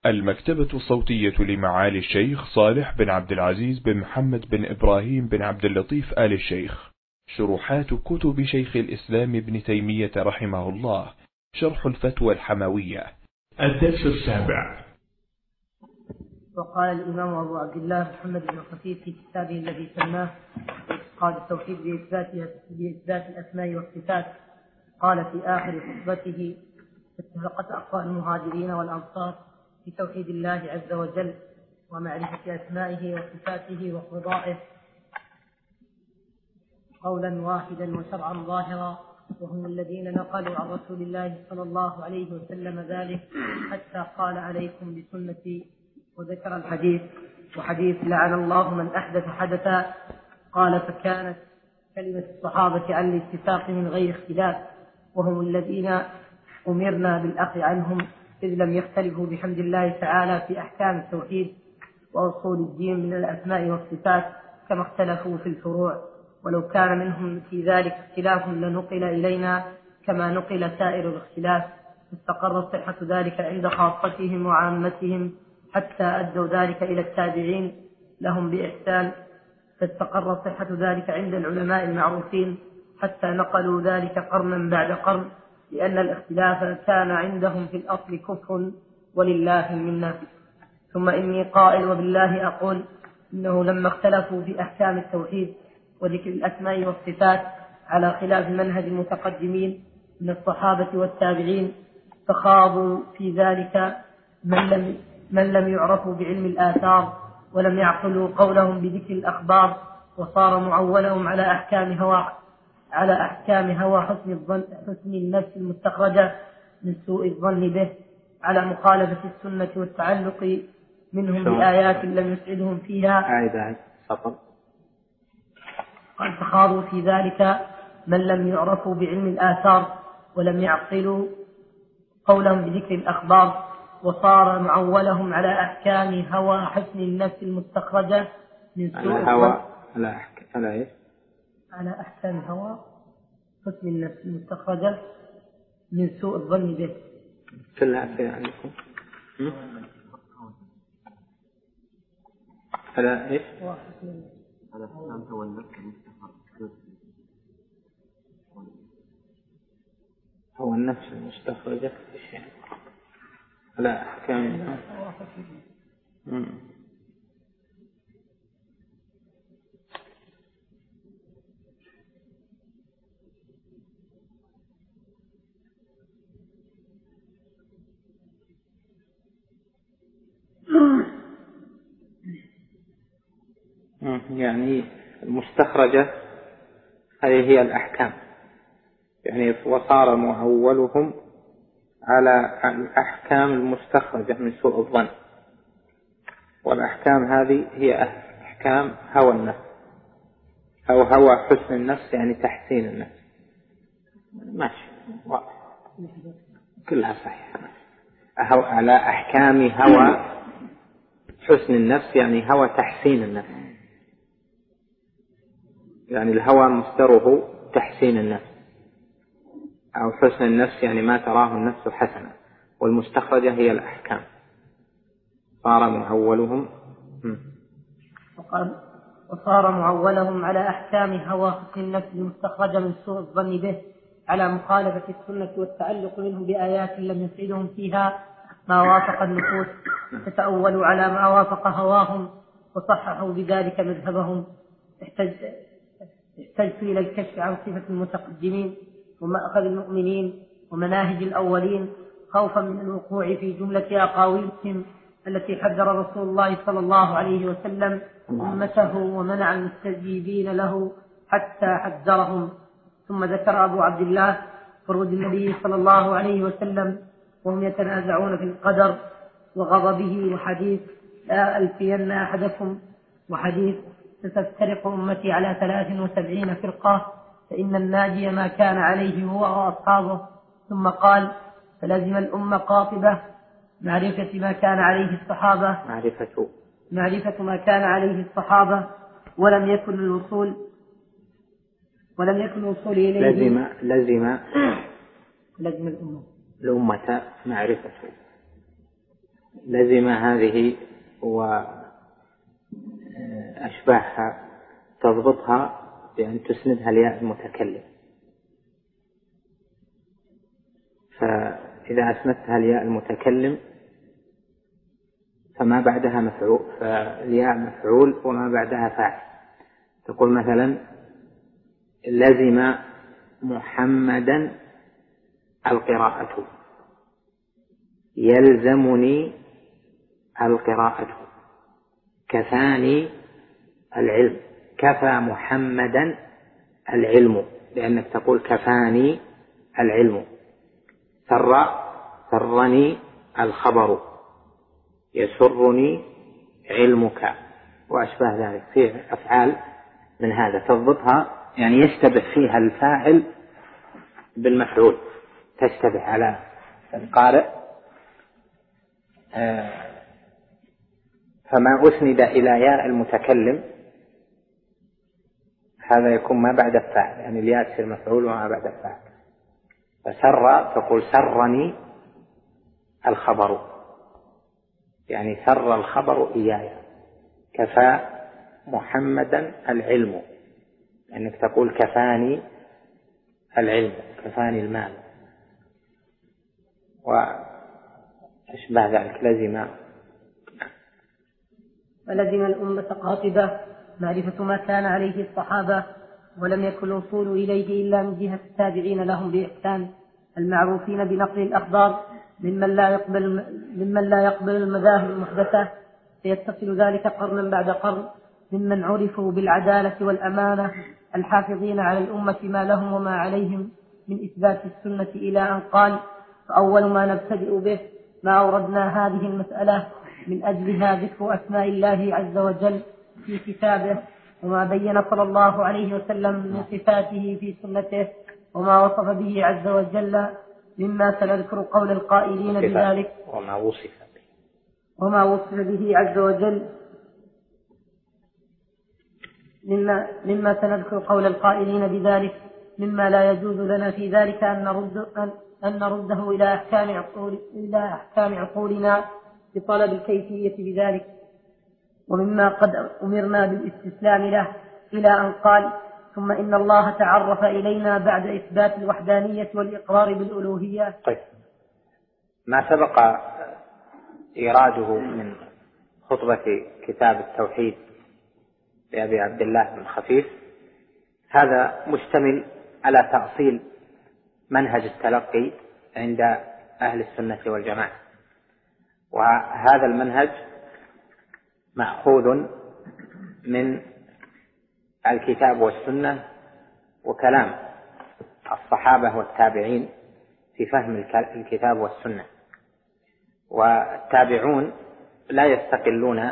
المكتبة الصوتية لمعالي الشيخ صالح بن عبد العزيز بن محمد بن إبراهيم بن عبد اللطيف آل الشيخ. شروحات كتب شيخ الإسلام ابن تيمية رحمه الله. شرح الفتوى الحموية. الدرس السابع. وقال الإمام أبو عبد الله محمد بن خفيف في كتابه الذي سماه قال التوحيد بإثبات الأسماء والصفات، قال في آخر خطبته: اتفقت أقوال المهاجرين والأنصار في توحيد الله عز وجل ومعرفة أسمائه وصفاته وقضائه قولا واحدا وشرعا ظاهرا، وهم الذين نقلوا عن رسول الله صلى الله عليه وسلم ذلك حتى قال: عليكم بسنتي. وذكر الحديث وحديث لعن الله من أحدث حدثا. قال: فكانت كلمة الصحابة عن الاتفاق من غير اختلاف، وهم الذين أمرنا بالأخذ عنهم إذ لم يختلفوا بحمد الله تعالى في أحكام التوحيد وأصول الدين من الأسماء والصفات كما اختلفوا في الفروع، ولو كان منهم في ذلك اختلاف لنقل إلينا كما نقل سائر الاختلاف، استقر صحة ذلك عند خاصتهم وعامتهم حتى أدوا ذلك إلى التابعين لهم بإحسان، فاستقر صحة ذلك عند العلماء المعروفين حتى نقلوا ذلك قرنا بعد قرن، لأن الاختلاف كان عندهم في الأصل كفر ولله المنة. ثم إني قائل وبالله أقول إنه لما اختلفوا في أحكام التوحيد وذكر الأسماء والصفات على خلاف منهج المتقدمين من الصحابة والتابعين، فخاضوا في ذلك من لم يعرفوا بعلم الآثار ولم يعقلوا قولهم بذكر الأخبار، وصار معولهم على أحكام هوى حسن النفس المستخرجة من سوء الظن به، على مخالفة السنة والتعلق منهم بآيات لم يسعدهم فيها. قال: فخاضوا في ذلك من لم يعرفوا بعلم الآثار ولم يعقلوا قولهم بذكر الأخبار، وصار معولهم على أحكام هوى حسن النفس المستخرجة من سوء الظن على أحكام هوى حسن النفس المستخرجة من سوء الظن به. كلها في عندكم على إيش؟ على أحكام هوى النفس المستخرجة. هو النفس المستخرجة على أحكام يعني المستخرجة هذه هي الأحكام، يعني وصار معولهم على الأحكام المستخرجة من سوء الظن، والأحكام هذه هي أحكام هوى النفس أو هوى حسن النفس، يعني تحسين النفس. ماشي كلها صحيحة. على أحكام هوى حسن النفس يعني هوى تحسين النفس، يعني الهوى مصدره تحسين النفس، أو حسن النفس يعني ما تراه النفس حسنا، والمستخرجة هي الأحكام. صار معولهم وصار معولهم على أحكام هوى حسن النفس المستخرجة من سوء الظن به، على مخالفة السنة والتعلق منهم بآيات لم يسعدهم فيها ما وافق النفوس، فتأولوا على ما وافق هواهم وصححوا بذلك مذهبهم. احتجت إلى الكشف عن صفة المتقدمين ومأخذ المؤمنين ومناهج الأولين خوفا من الوقوع في جملة أقاويلهم التي حذر رسول الله صلى الله عليه وسلم أمته ومنع المستجيبين له حتى حذرهم. ثم ذكر أبو عبد الله خروج النبي صلى الله عليه وسلم وهم يتنازعون في القدر وغضبه، وحديث لا ألفين أحدكم، وحديث ستفترق أمتي على 73 فرقة فإن الناجي ما كان عليه هو وأصحابه. ثم قال: فلزم الأمة قاطبة معرفة ما كان عليه الصحابة معرفة ما كان عليه الصحابة ولم يكن الوصول إليه لزم الأمة معرفة لزم هذه وأشباهها تضبطها بأن تسندها الياء المتكلم، فإذا أسندتها الياء المتكلم فما بعدها مفعول، فالياء مفعول وما بعدها فاعل. تقول مثلا لزم محمدا القراءة، يلزمني القراءة، كفاني العلم، كفى محمدا العلم، لأنك تقول كفاني العلم. سرني الخبر، يسرني علمك، وأشباه ذلك. فيه أفعال من هذا تضبطها، يعني يشتبه فيها الفاعل بالمفعول، تشتبه على القارئ. فما أسند إلى ياء المتكلم هذا يكون ما بعد الفاعل، يعني الياء تصير مفعول وما بعد الفاعل. فسر تقول سرني الخبر، يعني سر الخبر إياي. كفى محمدا العلم، لأنك تقول كفاني العلم، كفاني المال، وأشبه ذلك. لزم ولزم الأمة قاطبة معرفة ما كان عليه الصحابة، ولم يكن الوصول إليه إلا من جهة التابعين لهم بإحسان المعروفين بنقل الأخبار ممن لا يقبل المذاهب المحدثة، فيتصل ذلك قرنا بعد قرن، ممن عرفوا بالعدالة والأمانة الحافظين على الأمة ما لهم وما عليهم من إثبات السنة، إلى أن قال: فأول ما نبتدئ به ما أوردنا هذه المسألة من أجلها ذكر أسماء الله عز وجل في كتابه، وما بين صلى الله عليه وسلم من صفاته في سنته، وما وصف به عز وجل مما سنذكر قول القائلين بذلك، وما وصف به عز وجل مما سنذكر قول القائلين بذلك، مما لا يجوز لنا في ذلك أن نرده إلى أحكام عقولنا بطلب الكيفية بذلك، ومما قد أمرنا بالاستسلام له، إلى أن قال: ثم إن الله تعرف إلينا بعد إثبات الوحدانية والإقرار بالألوهية. طيب، ما سبق إيراده من خطبة كتاب التوحيد لأبي عبد الله بن خفيف هذا مشتمل على تأصيل منهج التلقي عند أهل السنة والجماعة، وهذا المنهج مأخوذ من الكتاب والسنة وكلام الصحابة والتابعين في فهم الكتاب والسنة. والتابعون لا يستقلون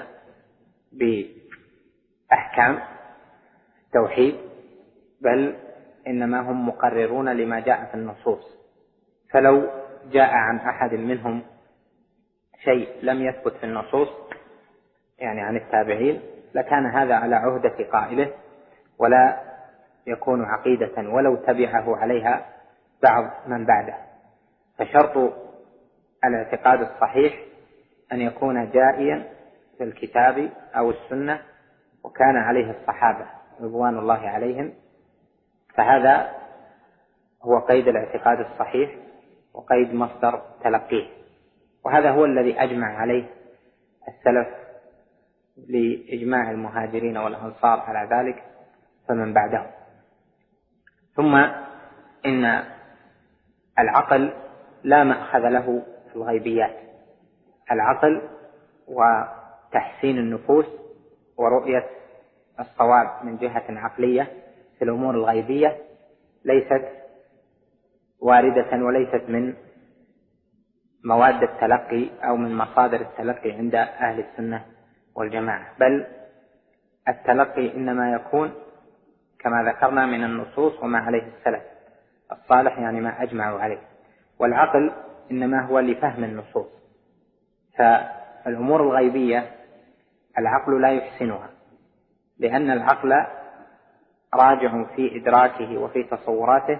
بأحكام التوحيد، بل إنما هم مقررون لما جاء في النصوص، فلو جاء عن أحد منهم شيء لم يثبت في النصوص يعني عن التابعين لكان هذا على عهدة قائله ولا يكون عقيدة ولو تبعه عليها بعض من بعده. فشرط الاعتقاد الصحيح أن يكون جائيا في الكتاب أو السنة وكان عليه الصحابة رضوان الله عليهم، فهذا هو قيد الاعتقاد الصحيح وقيد مصدر تلقيه، وهذا هو الذي أجمع عليه السلف لإجماع المهاجرين والأنصار على ذلك فمن بعدهم. ثم إن العقل لا مأخذ له في الغيبيات. العقل وتحسين النفوس ورؤية الصواب من جهة عقلية في الأمور الغيبية ليست واردة وليست من مواد التلقي أو من مصادر التلقي عند أهل السنة والجماعة، بل التلقي إنما يكون كما ذكرنا من النصوص وما عليه السلف الصالح، يعني ما أجمعوا عليه. والعقل إنما هو لفهم النصوص، فالأمور الغيبية العقل لا يحسنها، لأن العقل راجع في إدراكه وفي تصوراته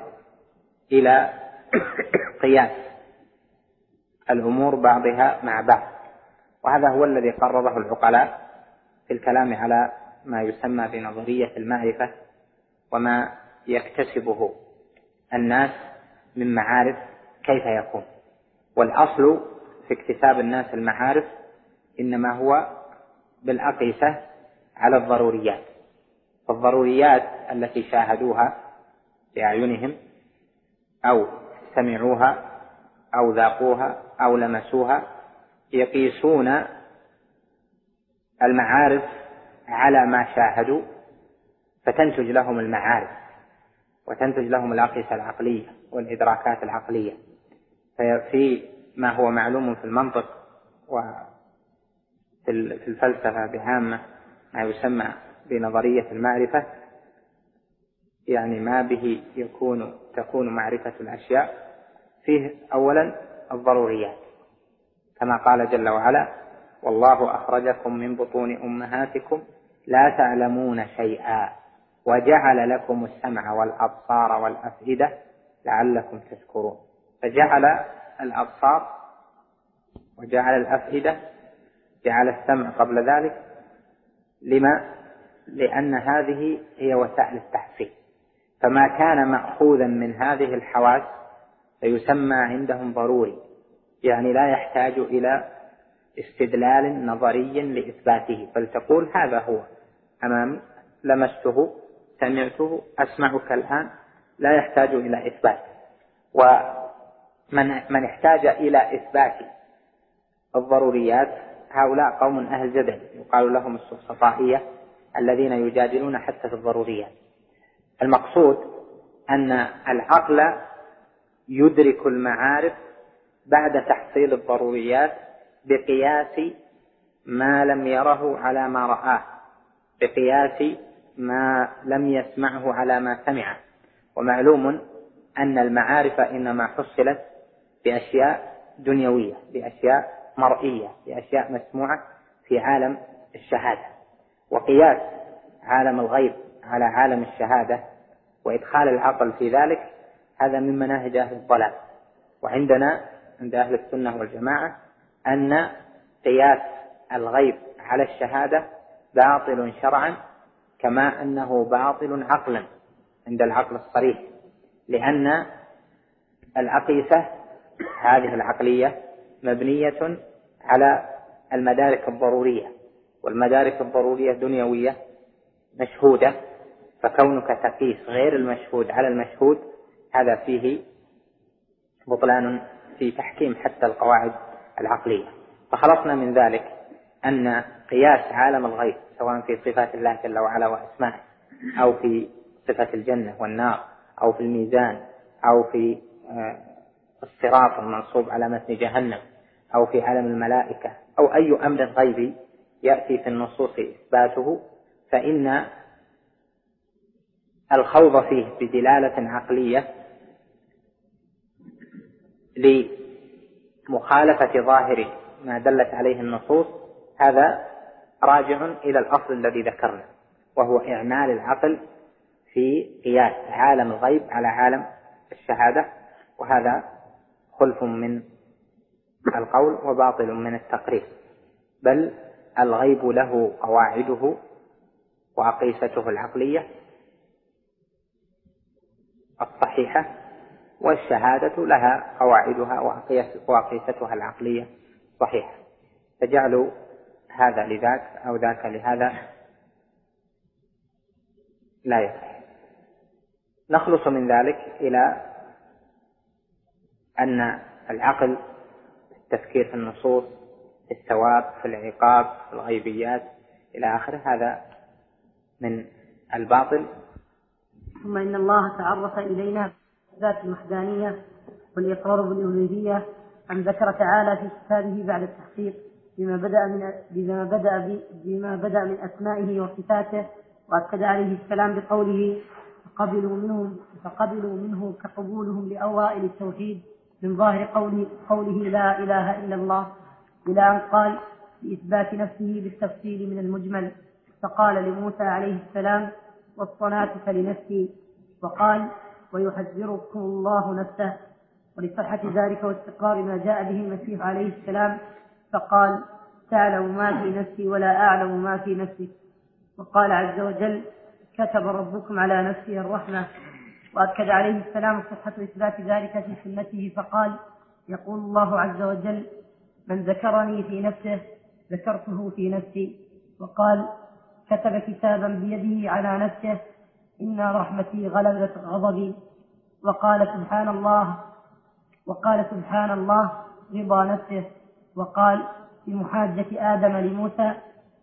إلى قياس الأمور بعضها مع بعض، وهذا هو الذي قرره العقلاء في الكلام على ما يسمى بنظرية المعرفة وما يكتسبه الناس من معارف كيف يكون. والأصل في اكتساب الناس المعارف إنما هو بالأقيسة على الضروريات. فالضروريات التي شاهدوها بأعينهم أو سمعوها أو ذاقوها أو لمسوها يقيسون المعارف على ما شاهدوا، فتنتج لهم المعارف وتنتج لهم الأقيسة العقلية والإدراكات العقلية. في ما هو معلوم في المنطق وفي الفلسفة بعامة ما يسمى بنظرية المعرفة، يعني ما به تكون معرفة الأشياء، فيه أولا الضروريات كما قال جل وعلا: والله أخرجكم من بطون أمهاتكم لا تعلمون شيئا وجعل لكم السمع والأبصار والأفئدة لعلكم تشكرون. فجعل الأبصار وجعل الأفئدة، جعل السمع قبل ذلك. لما؟ لأن هذه هي وسائل التحصيل، فما كان مأخوذا من هذه الحواس فيسمى عندهم ضروري، يعني لا يحتاج إلى استدلال نظري لإثباته، بل تقول هذا هو أمامي، لمسته، سمعته، أسمعك الآن، لا يحتاج إلى إثبات. ومن احتاج إلى إثبات الضروريات هؤلاء قوم أهل جدل، يقال لهم السفسطائية الذين يجادلون حتى في الضروريات. المقصود أن العقل يدرك المعارف بعد تحصيل الضروريات بقياس ما لم يره على ما رآه، بقياس ما لم يسمعه على ما سمعه. ومعلوم أن المعارف إنما حصلت بأشياء دنيوية، بأشياء مرئية، بأشياء مسموعة في عالم الشهادة. وقياس عالم الغيب على عالم الشهادة وإدخال العقل في ذلك هذا من مناهج أهل الضلال. وعندنا عند أهل السنة والجماعة أن قياس الغيب على الشهادة باطل شرعا كما أنه باطل عقلا عند العقل الصريح، لأن الأقيسة هذه العقلية مبنية على المدارك الضرورية، والمدارك الضرورية دنيوية مشهودة، فكونك تقيس غير المشهود على المشهود هذا فيه بطلان في تحكيم حتى القواعد العقلية. فخلصنا من ذلك أن قياس عالم الغيب سواء في صفات الله جل وعلا وأسمائه، أو في صفة الجنة والنار، أو في الميزان، أو في الصراط المنصوب على متن جهنم، أو في عالم الملائكة، أو أي أمر غيبي يأتي في النصوص إثباته، فإن الخوض فيه بدلالة عقلية لمخالفة ظاهر ما دلت عليه النصوص هذا راجع إلى الأصل الذي ذكرنا، وهو إعمال العقل في قياس عالم الغيب على عالم الشهادة، وهذا خلف من القول وباطل من التقرير. بل الغيب له قواعده وأقيسته العقلية الصحيحة، والشهادة لها قواعدها وأقيستها العقلية صحيحة. فجعلوا هذا لذاك أو ذاك لهذا لا يصح. نخلص من ذلك إلى أن العقل التفكير في النصوص، في الثواب، في العقاب، في الغيبيات إلى آخره، هذا من الباطل. ثم إن الله تعرف إلينا ذات الوحدانية والإقرار بالألوهية أن ذكر تعالى في كتابه بعد التحقيق بما بدأ من أسمائه وصفاته، وأكد عليه السلام بقوله فقبلوا منه كقبولهم لأوائل التوحيد من ظاهر قوله لا إله إلا الله، إلى أن قال بإثبات نفسه بالتفصيل من المجمل، فقال لموسى عليه السلام واصطنعتك لنفسي، وقال ويحذركم الله نفسه. ولصحة ذلك واستقرار ما جاء به المسيح عليه السلام فقال تعلم ما في نفسي ولا أعلم ما في نفسك. وقال عز وجل كتب ربكم على نفسه الرحمة. وأكد عليه السلام صحة إثبات ذلك في سنته فقال يقول الله عز وجل من ذكرني في نفسه ذكرته في نفسي. وقال كتب كتابا بيده على نفسه إن رحمتي غلبت غضبي. وقال سبحان الله رضا نفسه. وقال في محاجة آدم لموسى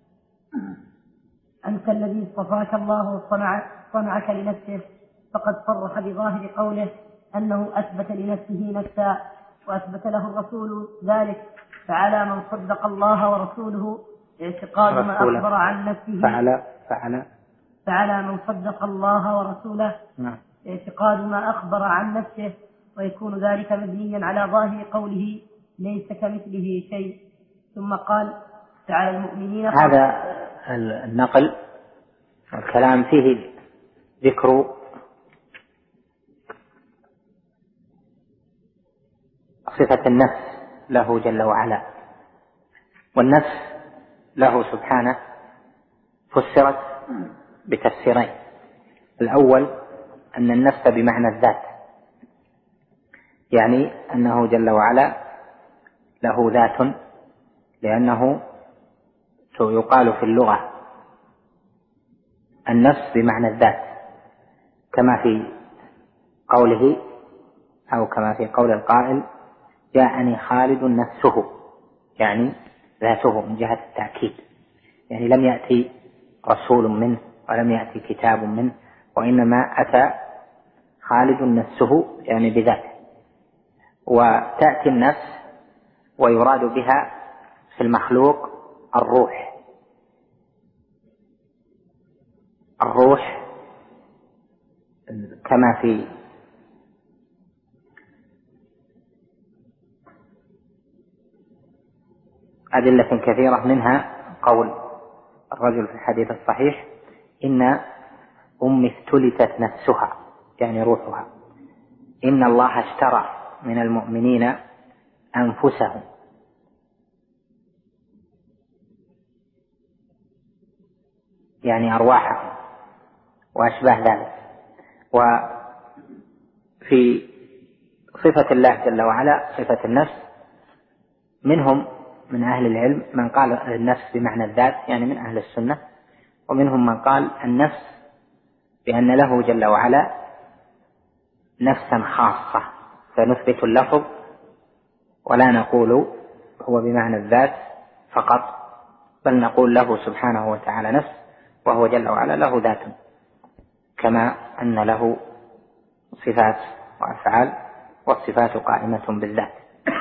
أنت الذي اصطفاك الله وصنعك لنفسه. فقد صرح بظاهر قوله أنه أثبت لنفسه نفسا وأثبت له الرسول ذلك. فعلى من صدق الله ورسوله اعتقاد ما أخبر عن نفسه. فعلى من صدق الله ورسوله اعتقاد ما أخبر عن نفسه، ويكون ذلك مبنيا على ظاهر قوله ليس كمثله شيء. ثم قال تعالى المؤمنين. هذا النقل الكلام فيه ذكر صفة النفس له جل وعلا. والنفس له سبحانه فسرت بتفسيرين. الأول أن النفس بمعنى الذات، يعني أنه جل وعلا له ذات، لأنه يقال في اللغة النفس بمعنى الذات، كما في قوله أو كما في قول القائل جاءني خالد نفسه، يعني ذاته من جهة التأكيد، يعني لم يأتي رسول منه ولم يأتي كتاب منه، وإنما أتى خالد نفسه يعني بذاته. وتأتي النفس ويراد بها في المخلوق الروح كما في أدلة كثيرة، منها قول الرجل في الحديث الصحيح إن أمي افتلتت نفسها، يعني روحها. إن الله اشترى من المؤمنين أنفسهم، يعني أرواحهم وأشباه ذلك. وفي صفة الله جل وعلا صفة النفس، منهم من أهل العلم من قال النفس بمعنى الذات، يعني من أهل السنة، ومنهم من قال النفس بأن له جل وعلا نفسا خاصة، فنثبت اللفظ ولا نقول هو بمعنى الذات فقط، بل نقول له سبحانه وتعالى نفس، وهو جل وعلا له ذات، كما أن له صفات وأفعال، والصفات قائمة بالذات.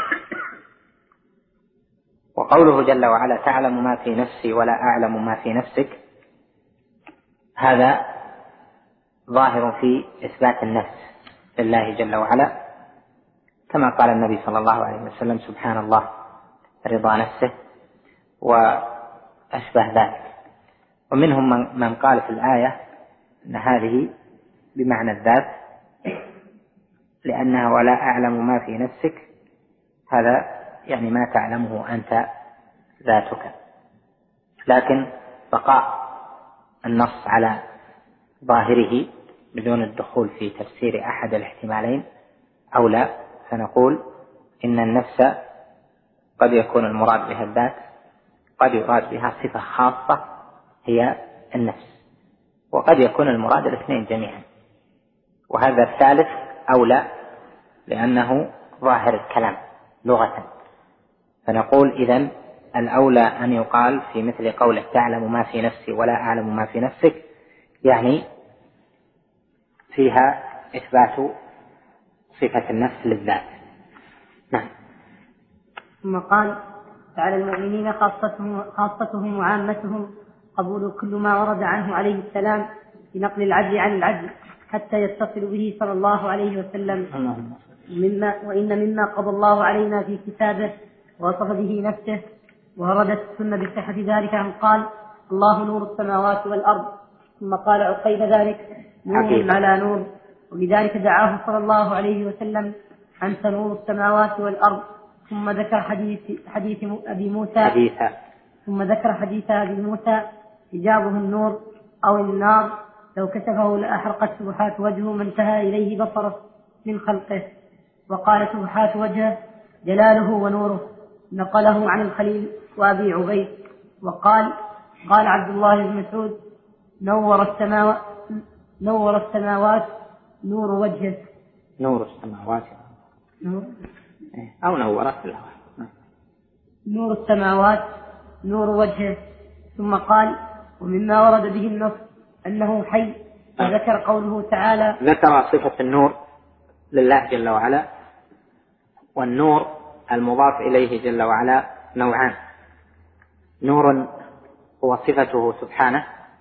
وقوله جل وعلا تعلم ما في نفسي ولا أعلم ما في نفسك، هذا ظاهر في إثبات النفس لله جل وعلا، كما قال النبي صلى الله عليه وسلم سبحان الله رضا نفسه وأشبه ذلك. ومنهم من قال في الآية أن هذه بمعنى الذات، لأنها ولا أعلم ما في نفسك، هذا يعني ما تعلمه أنت ذاتك. لكن بقاء النص على ظاهره بدون الدخول في تفسير أحد الاحتمالين أولى، فنقول إن النفس قد يكون المراد بها الذات، قد يراد بها صفة خاصة هي النفس، وقد يكون المراد الاثنين جميعا. وهذا الثالث أولى لأنه ظاهر الكلام لغة، فنقول إذن الأولى أن يقال في مثل قوله تعلم ما في نفسي ولا أعلم ما في نفسك، يعني فيها إثبات صفة النفس للذات. نعم. ثم قال فعلى المؤمنين خاصتهم وعامتهم قبول كل ما ورد عنه عليه السلام بنقل العدل عن العدل حتى يتصل به صلى الله عليه وسلم، وإن مما قضى الله علينا في كتابه ووصف به نفسه ووردت السنة بصحة ذلك أن قال الله نور السماوات والأرض، ثم قال عقيب ذلك نور على نور، وبذلك دعاه صلى الله عليه وسلم أنت نور السماوات والأرض. ثم ذكر حديث أبي موسى ثم ذكر حديث أبي موسى حجابه النور أو النار لو كشفه لأحرقت سبحات وجهه ما انتهى إليه بصره من خلقه. وقال سبحات وجهه جلاله ونوره، نقله عن الخليل وأبي عبيد. وقال عبد الله بن مسعود نور السماوات نور وجهه. نور السماوات أو نورت نور السماوات نور وجهه. ثم قال ومما ورد به النص أنه حي. وذكر قوله تعالى ذكر صفة النور لله جل وعلا. والنور المضاف إليه جل وعلا نوعان: نور هو صفته سبحانه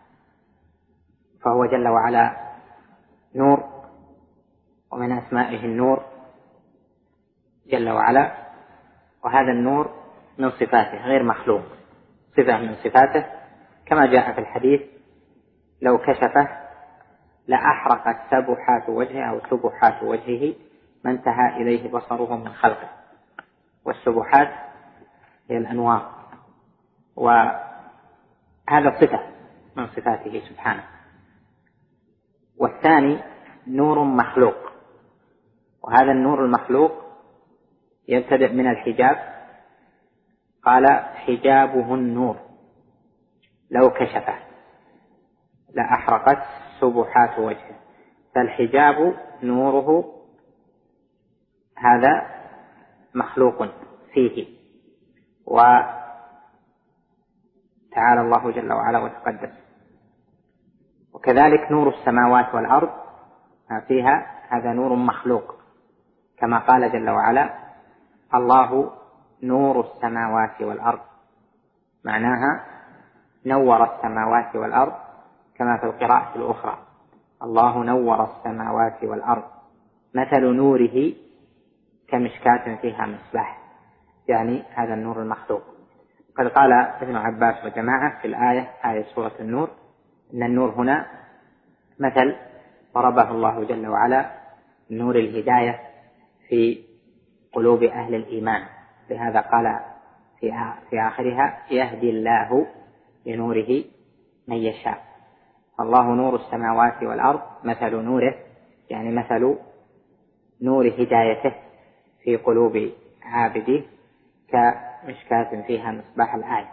فهو جل وعلا نور، ومن أسمائه النور جل وعلا، وهذا النور من صفاته غير مخلوق، صفة من صفاته، كما جاء في الحديث لو كشفه لأحرقت سبحات وجهه أو سبحات وجهه ما انتهى إليه بصره من خلقه. والسبحات هي الأنوار، وهذا صفة من صفاته سبحانه. والثاني نور مخلوق، وهذا النور المخلوق يبتدئ من الحجاب. قال حجابه النور لو كشفه لأحرقت سبحات وجهه، فالحجاب نوره هذا مخلوق فيه، وتعالى الله جل وعلا وتقدس. وكذلك نور السماوات والأرض فيها هذا نور مخلوق، كما قال جل وعلا الله نور السماوات والأرض، معناها نور السماوات والأرض، كما في القراءة الأخرى الله نور السماوات والأرض مثل نوره كمشكاة فيها مصباح، يعني هذا النور المخلوق. قد قال ابن عباس وجماعة في الآية آية سورة النور إن النور هنا مثل ضربه الله جل وعلا نور الهداية في قلوب أهل الإيمان، لهذا قال في آخرها يهدي الله لنوره من يشاء. الله نور السماوات والأرض مثل نوره يعني مثل نور هدايته في قلوب عابده كمشكاة فيها مصباح الآية.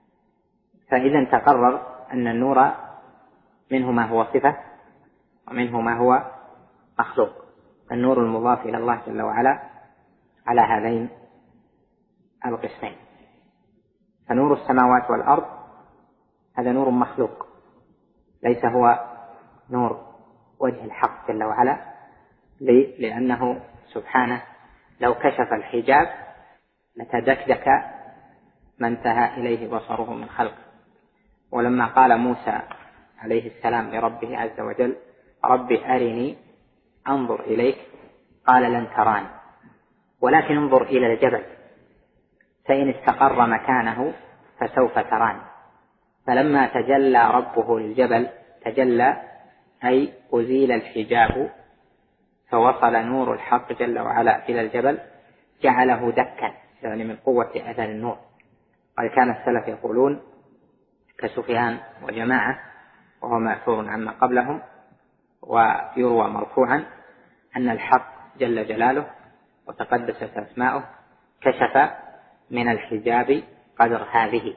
فإذا تقرر أن النور منه ما هو صفة ومنه ما هو مخلوق. النور المضاف إلى الله جل وعلا على هذين القسمين. فنور السماوات والأرض هذا نور مخلوق، ليس هو نور وجه الحق جل وعلا، لأنه سبحانه لو كشف الحجاب لتدكدك ما انتهى إليه بصره من خلقه. ولما قال موسى عليه السلام لربه عز وجل رب أرني أنظر إليك قال لن تراني ولكن انظر إلى الجبل فإن استقر مكانه فسوف تراني. فلما تجلى ربه للجبل تجلى أي أزيل الحجاب فوصل نور الحق جل وعلا إلى الجبل جعله دكا، يعني من قوة أثر النور. قد كان السلف يقولون كسفيان وجماعة وهو مأثور عما قبلهم ويروى مرفوعا أن الحق جل جلاله وتقدست أسماؤه كشف من الحجاب قدر هذه،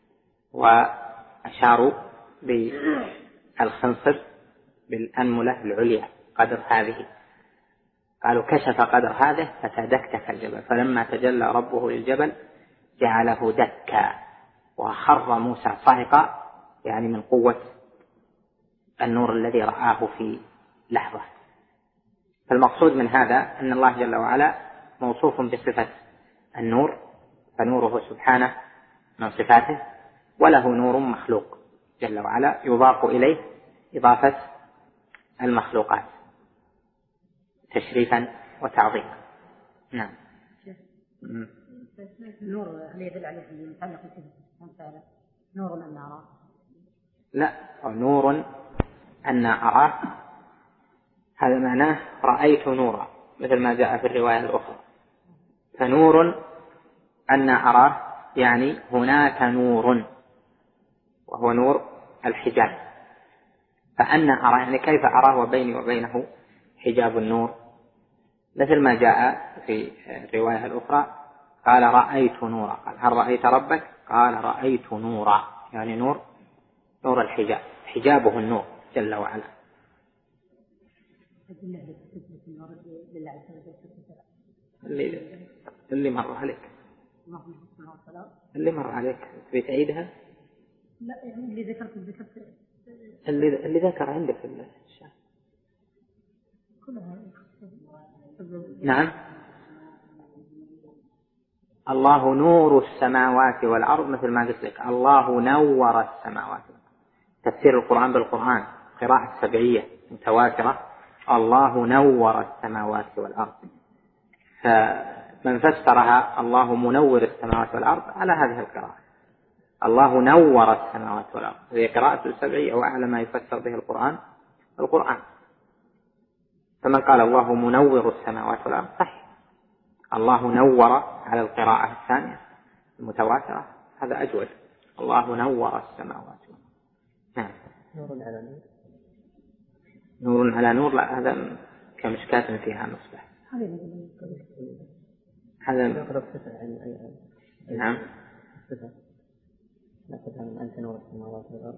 وأشاروا بالخنصر بالأنملة العليا قدر هذه، قالوا كشف قدر هذا فتدكتك الجبل، فلما تجلى ربه للجبل جعله دكا وخر موسى صعقا، يعني من قوة النور الذي رآه في لحظة. فالمقصود من هذا أن الله جل وعلا موصوف بصفة النور، فنوره سبحانه من صفاته، وله نور مخلوق جل وعلا يضاف إليه إضافة المخلوقات تشريفا وتعظيما. نعم. النور هل يدل عليه المتعلق بصفة نور أن أراه؟ لا، نور أن أراه هذا معناه رأيت نورا مثل ما جاء في الرواية الأخرى. فنور أن أراه يعني هناك نور، وهو نور الحجاب. فأنا أرى يعني كيف أراه وبيني وبينه حجاب النور، مثل ما جاء في الرواية الأخرى قال رأيت نورا، قال هل رأيت ربك؟ قال رأيت نورا، يعني نور الحجاب، حجابه النور جل وعلا. اللي مر عليك بتعيدها؟ لا يعني اللي ذكرت اللي ذكر عندك في الشام كلها. نعم. الله نور السماوات والأرض، مثل ما قلت لك الله نور السماوات. تفسير القرآن بالقرآن قراءة سبعية متواترة، الله نور السماوات والأرض. فمن فسرها الله منور السماوات والأرض على هذه القراءة، الله نور السماوات والأرض، هي قراءة السبعية وأعلى ما يفسر به القرآن. فمن قال الله منور السماوات والأرض صحيح، الله نور على القراءة الثانية المتواترة هذا أجود، الله نور السماوات والأرض. نعم. نور على نور، لا هذا كمشكاة فيها مصباح. هذا نعم. نأخذها من أنت نور السماوات والأرض.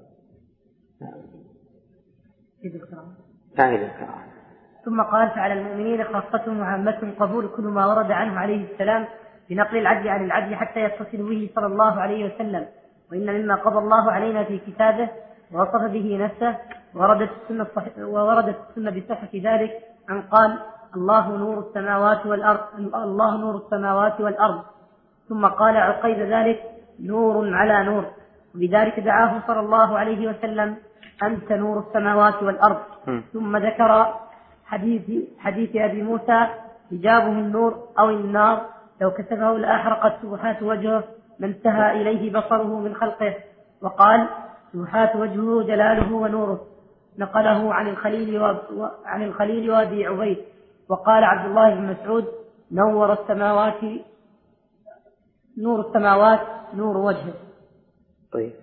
فاعل القراءة. ثم قال فعلى المؤمنين خاصتهم وعامتهم قبول كل ما ورد عنه عليه السلام بنقل العدل عن العدل حتى يتصل به صلى الله عليه وسلم. وإن مما قضى الله علينا في كتابه ووصف به نفسه ووردت السنة بصحة ذلك أن قال الله نور السماوات والأرض، الله نور السماوات والأرض. ثم قال عقيب ذلك نور على نور، وبذلك دعاه صلى الله عليه وسلم أنت نور السماوات والأرض. ثم ذكر حديث أبي موسى حجابه النور أو النار، لو كسفه لأحرقت سبحات وجهه ما انتهى إليه بصره من خلقه. وقال سبحات وجهه جلاله ونوره، نقله عن الخليل وأبي عبيد. وقال عبد الله بن مسعود نور السماوات نور وجهه. طيب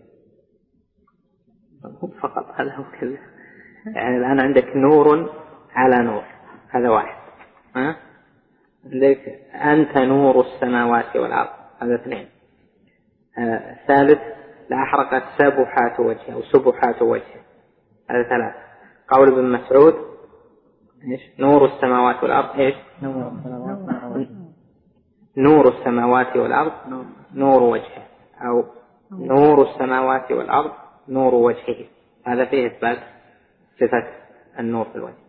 فقط هذا هو كله، يعني الآن عندك نور على نور، هذا واحد. عندك أنت نور السماوات والأرض، هذا اثنين. ثالث لأحرقت سبحات وجهه أو سبحات وجهه، هذا ثلاث. قول ابن مسعود إيش؟ نور السماوات والأرض إيش؟ نور السماوات والأرض نور وجهه، أو نور السماوات والأرض نور وجهه، هذا فيه إثبات صفة النور في الوجه.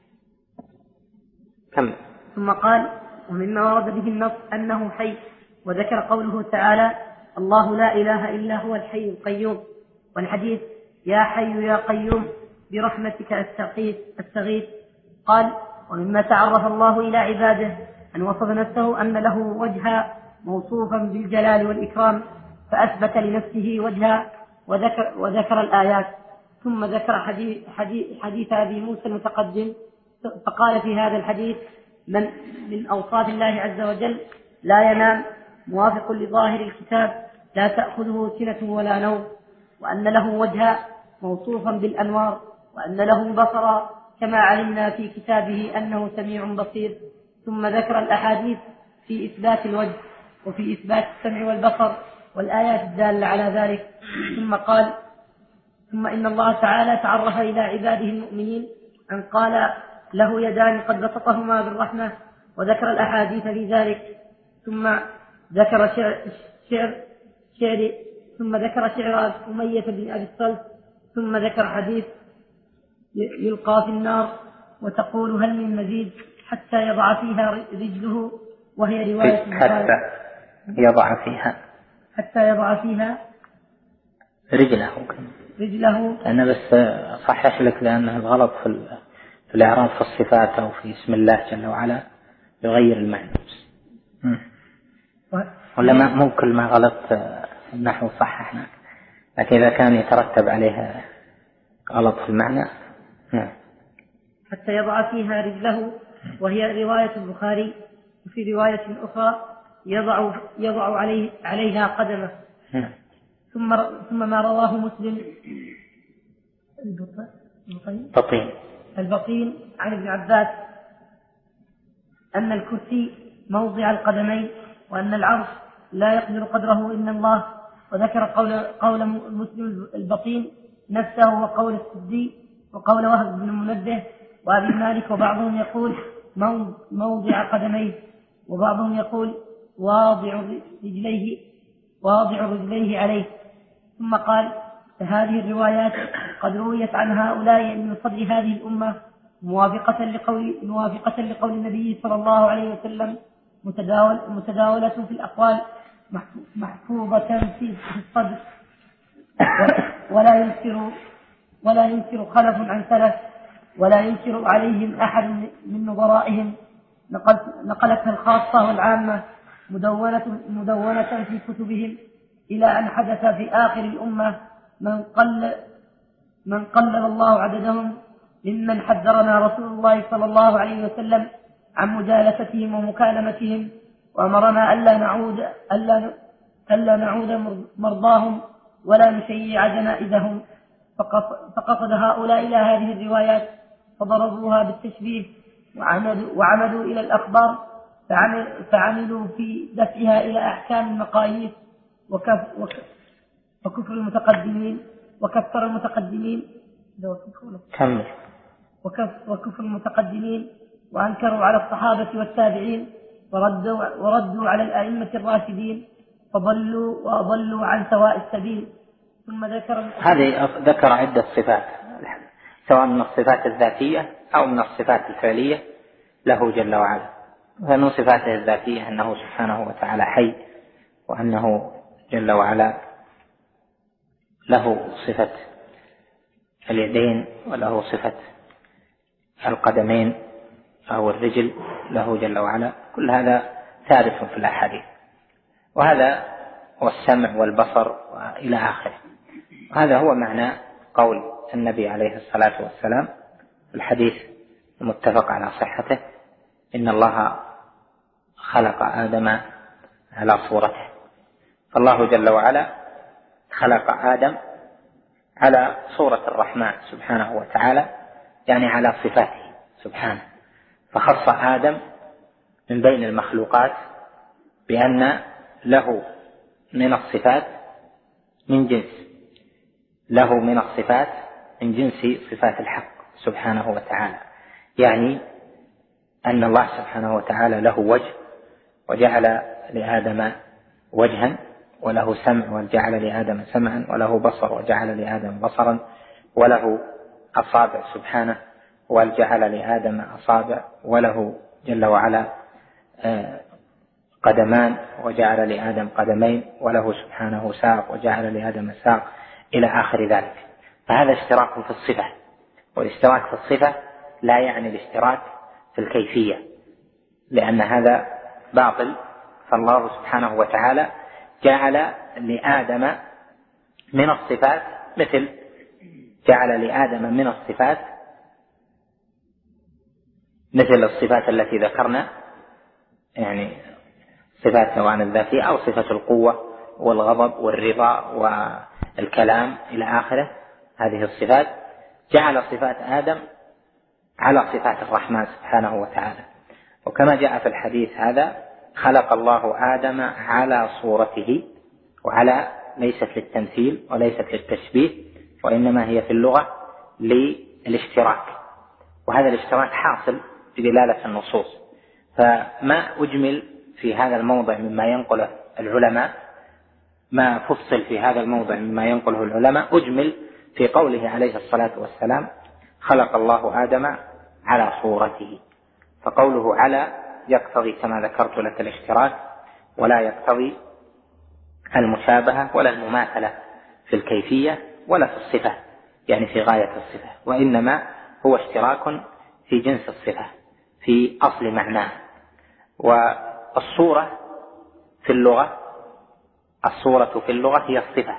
كم. ثم قال ومما ورد به النص أنه حي، وذكر قوله تعالى الله لا إله إلا هو الحي القيوم، والحديث يا حي يا قيوم برحمتك أستغيث. قال ومما تعرف الله إلى عباده أن وصف نفسه أن له وجها موصوفا بالجلال والإكرام، فأثبت لنفسه وجها وذكر الآيات. ثم ذكر حديث أبي موسى المتقدم، فقال في هذا الحديث من أوصاف الله عز وجل لا ينام، موافق لظاهر الكتاب لا تأخذه سنة ولا نوم، وأن له وجها موصوفا بالأنوار، وأن له بصرا كما علمنا في كتابه أنه سميع بصير. ثم ذكر الأحاديث في إثبات الوجه وفي إثبات السمع والبصر والآيات الدالة على ذلك. ثم قال ثم إن الله تعالى تعرف إلى عباده المؤمنين أن قال له يدان قد بسطهما بالرحمة، وذكر الأحاديث في ذلك. ثم ذكر شعر أمية بن أبي الصلت. ثم ذكر حديث يلقى في النار وتقول هل من مزيد حتى يضع فيها رجله، وهي رواية حتى يضع فيها رجله. أنا بس صحح لك لأنه الغلط في الإعراب في الصفات أو في اسم الله جل وعلا يغير المعنى. ولا مو كل ما غلط نحو صححنا، لكن إذا كان يترتب عليها غلط في المعنى. حتى يضع فيها رجله، وهي رواية البخاري. وفي رواية أخرى يضع عليها قدمه. ثم ما رواه مسلم البطين عن ابن عباس أن الكرسي موضع القدمين وأن العرش لا يقدر قدره إلا الله، وذكر قول مسلم البطين نفسه وقول السدي وقول وهب بن منبه وأبي مالك، وبعضهم يقول موضع قدميه، وبعضهم يقول واضع رجليه عليه. ثم قال: فهذه الروايات قد رويت عن هؤلاء من صدر هذه الأمة موافقة لقول النبي صلى الله عليه وسلم، متداولة في الأقوال، محفوظة في الصدر، ولا ينكر خلف عن سلف، ولا ينكر عليهم أحد من نظرائهم، نقلتها الخاصة والعامة مدونة في كتبهم، إلى أن حدث في آخر الأمة من قلل الله عددهم ممن حذرنا رسول الله صلى الله عليه وسلم عن مجالستهم ومكالمتهم، وأمرنا ألا نعود مرضاهم ولا نشيع جنائزهم. فقصد هؤلاء إلى هذه الروايات فضربوها بالتشبيه وعمدوا إلى الأخبار، فعملوا في دفعها إلى أحكام المقاييس وكفر المتقدمين وأنكروا على الصحابة والتابعين وردوا على الأئمة الراشدين، فضلوا وأضلوا عن سواء السبيل. ثم ذكر عدة صفات، سواء من الصفات الذاتية أو من الصفات الفعلية له جل وعلا. فمن صفاته الذاتية أنه سبحانه وتعالى حي، وأنه جل وعلا له صفة اليدين، وله صفة القدمين أو الرجل له جل وعلا. كل هذا ثابت في الأحاديث، وهذا هو السمع والبصر وإلى آخره. هذا هو معنى قول النبي عليه الصلاة والسلام في الحديث المتفق على صحته: إن الله خلق آدم على صورته. فالله جل وعلا خلق آدم على صورة الرحمن سبحانه وتعالى، يعني على صفاته سبحانه، فخص آدم من بين المخلوقات بأن له من الصفات من جنس صفات الحق سبحانه وتعالى، يعني أن الله سبحانه وتعالى له وجه وجعل لآدم وجها، وله سمع وجعل لآدم سمعا، وله بصر وجعل لآدم بصرا، وله أصابع سبحانه وجعل لآدم أصابع، وله جل وعلا قدمان وجعل لآدم قدمين، وله سبحانه ساق وجعل لآدم ساق، إلى آخر ذلك. فهذا اشتراك في الصفة، والاشتراك في الصفة لا يعني الاشتراك في الكيفية، لأن هذا باطل. فالله سبحانه وتعالى جعل لآدم من الصفات مثل الصفات التي ذكرنا، يعني صفات سواء الذاتية أو صفة القوة والغضب والرضا والكلام إلى آخره. هذه الصفات جعل صفات آدم على صفات الرحمن سبحانه وتعالى. وكما جاء في الحديث هذا: خلق الله آدم على صورته، وعلى ليست للتمثيل وليست للتشبيه، وإنما هي في اللغة للاشتراك، وهذا الاشتراك حاصل بدلالة النصوص. فما أجمل في هذا الموضع مما ينقله العلماء، ما فصل في هذا الموضع مما ينقله العلماء، أجمل في قوله عليه الصلاة والسلام: خلق الله آدم على صورته. فقوله على يقتضي كما ذكرت لك الاشتراك، ولا يقتضي المشابهة ولا المماثلة في الكيفية ولا في الصفة، يعني في غاية الصفة، وإنما هو اشتراك في جنس الصفة في أصل معناه. والصورة في اللغة هي الصفة.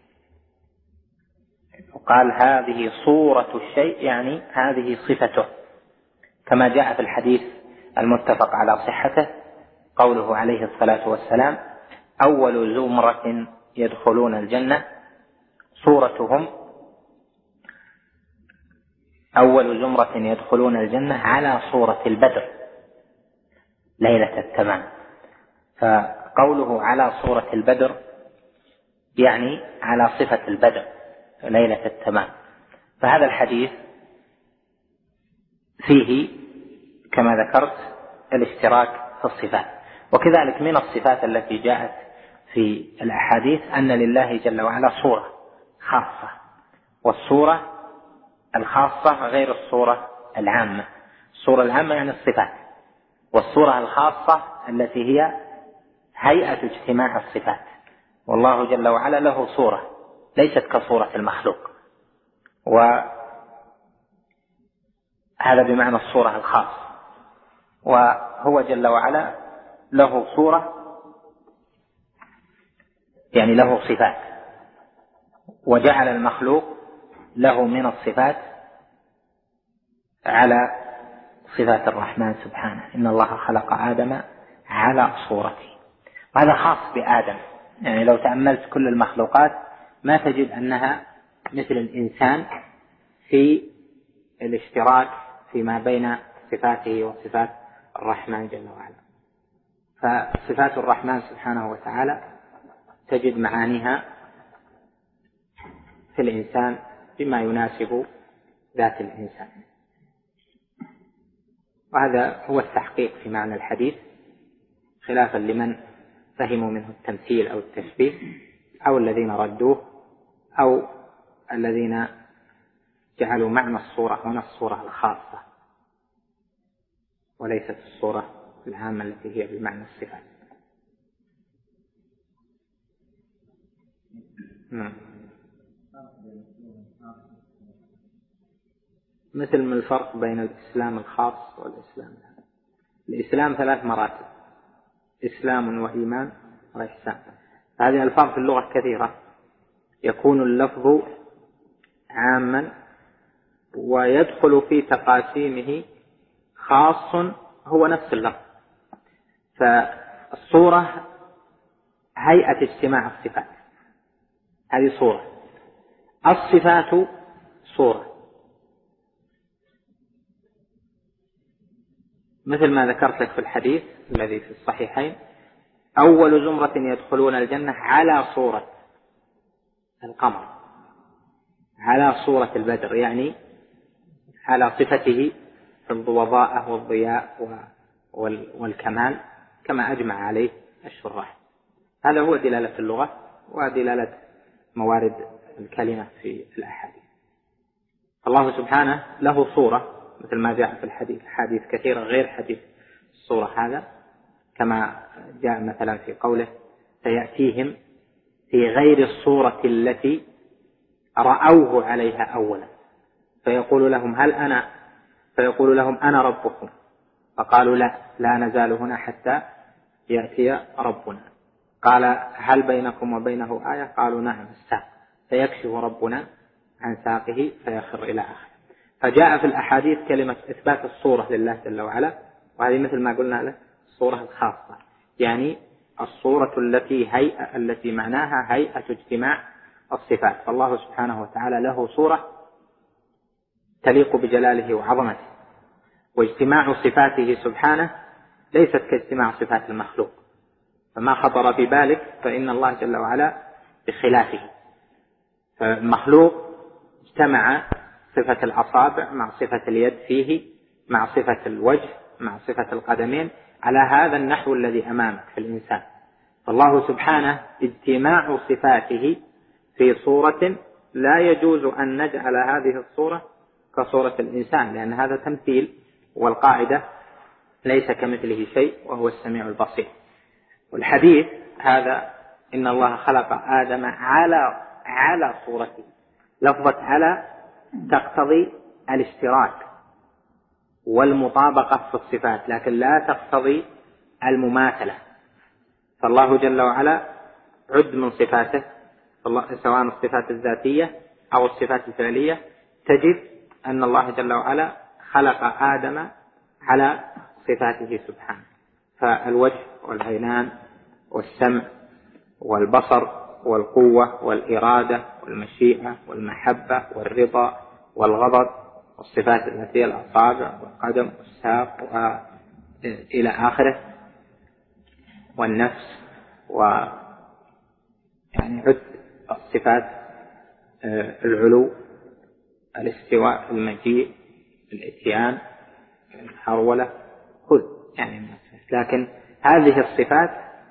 وقال: هذه صورة الشيء، يعني هذه صفته، كما جاء في الحديث المتفق على صحته: قوله عليه الصلاة والسلام: أول زمرة يدخلون الجنة صورتهم أول زمرة يدخلون الجنة على صورة البدر ليلة التمام. فقوله على صورة البدر يعني على صفة البدر ليلة التمام. فهذا الحديث فيه كما ذكرت الاشتراك في الصفات. وكذلك من الصفات التي جاءت في الأحاديث أن لله جل وعلا صورة خاصة، والصورة الخاصة غير الصورة العامة. الصورة العامة يعني الصفات، والصورة الخاصة التي هي هيئة اجتماع الصفات. والله جل وعلا له صورة ليست كصورة المخلوق، وهذا بمعنى الصورة الخاصة. وهو جل وعلا له صورة يعني له صفات، وجعل المخلوق له من الصفات على صفات الرحمن سبحانه: إن الله خلق آدم على صورته. وهذا خاص بآدم، يعني لو تأملت كل المخلوقات ما تجد أنها مثل الإنسان في الاشتراك فيما بين صفاته وصفات الرحمن جل وعلا. فصفات الرحمن سبحانه وتعالى تجد معانيها في الإنسان بما يناسب ذات الإنسان. وهذا هو التحقيق في معنى الحديث، خلافا لمن فهموا منه التمثيل أو التشبيه، أو الذين ردوه، أو الذين جعلوا معنى الصورة هنا الصورة الخاصة وليست الصورة العامة التي هي بمعنى الصفات. مثل من الفرق بين الإسلام الخاص والإسلام العام. الإسلام 3 مراتب: إسلام وإيمان وإحسان. هذه الألفاظ في اللغة كثيرة، يكون اللفظ عاما ويدخل في تقاسيمه خاص هو نفس اللفظ. فالصورة هيئة اجتماع الصفات، هذه صورة. الصفات صورة، مثل ما ذكرت لك في الحديث الذي في الصحيحين: أول زمرة يدخلون الجنة على صورة القمر، على صورة البدر، يعني على صفته في الضوضاء والضياء والكمال كما أجمع عليه الشراح. هذا هو دلالة اللغة ودلالة موارد الكلمة في الأحاديث. الله سبحانه له صورة مثل ما جاء في الحديث، حديث كثيرة غير حديث الصورة هذا، كما جاء مثلا في قوله: سيأتيهم في غير الصورة التي رأوه عليها أولا فيقول لهم أنا ربكم، فقالوا لا نزال هنا حتى يأتي ربنا. قال: هل بينكم وبينه آية؟ قالوا: نعم، الساق، فيكشف ربنا عن ساقه فيخر إلى آخر. فجاء في الأحاديث كلمة إثبات الصورة لله جل وعلا، وهذه مثل ما قلنا له الصورة الخاصة، يعني الصورة التي معناها هيئة اجتماع الصفات. فالله سبحانه وتعالى له صورة تليق بجلاله وعظمته، واجتماع صفاته سبحانه ليست كاجتماع صفات المخلوق، فما خطر ببالك فإن الله جل وعلا بخلافه. فالمخلوق اجتمع صفة الأصابع مع صفة اليد فيه، مع صفة الوجه، مع صفة القدمين، على هذا النحو الذي أمامك في الإنسان. فالله سبحانه اجتماع صفاته في صورة لا يجوز أن نجعل هذه الصورة كصورة الإنسان، لأن هذا تمثيل، والقاعدة ليس كمثله شيء وهو السميع البصير. والحديث هذا: إن الله خلق آدم على صورته، لفظة على تقتضي الاشتراك والمطابقة في الصفات، لكن لا تقتضي المماثلة. فالله جل وعلا عد من صفاته، سواء الصفات الذاتية أو الصفات الفعلية، تجد أن الله جل وعلا خلق آدم على صفاته سبحانه. فالوجه والعينان والسمع والبصر والقوة والإرادة والمشيئة والمحبة والرضا والغضب والصفات التي هي الأصابع والقدم والساق إلى آخره والنفس يعني عد الصفات العلو الاستواء المجيء الاتيان الحرولة كل يعني. لكن هذه الصفات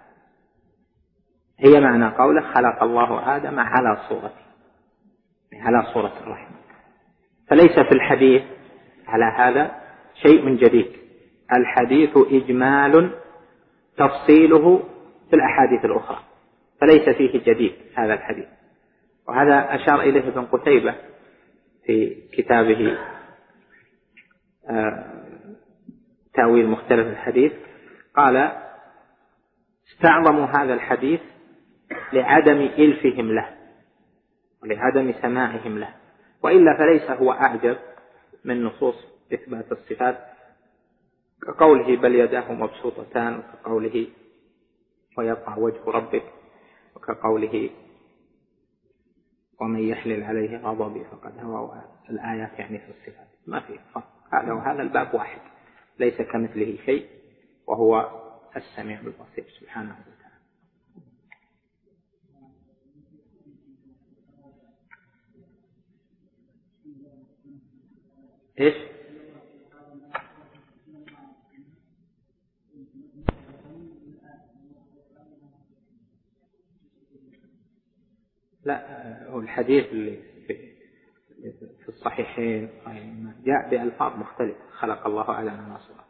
هي معنى قوله خلق الله آدم على صورته، على صورة الرحمن. فليس في الحديث على هذا شيء جديد، الحديث إجمال تفصيله في الأحاديث الأخرى، فليس فيه جديد هذا الحديث. وهذا أشار إليه ابن قتيبة في كتابه تأويل مختلف الحديث، قال استعظموا هذا الحديث لعدم إلفهم له ولعدم سماعهم له، وإلا فليس هو أعجب من نصوص إثبات الصفات، كقوله بل يداه مبسوطتان، وكقوله ويبقى وجه ربك، وكقوله ومن يحلل عليه غضبي فقد هوى، الآيات يعني في الصفات ما في فرق. هذا وهذا الباب واحد، ليس كمثله شيء وهو السميع البصير سبحانه وتعالى. إيش؟ لا، هو الحديث اللي في الصحيحين جاء بألفاظ مختلفة، خلق الله آدم على صورته.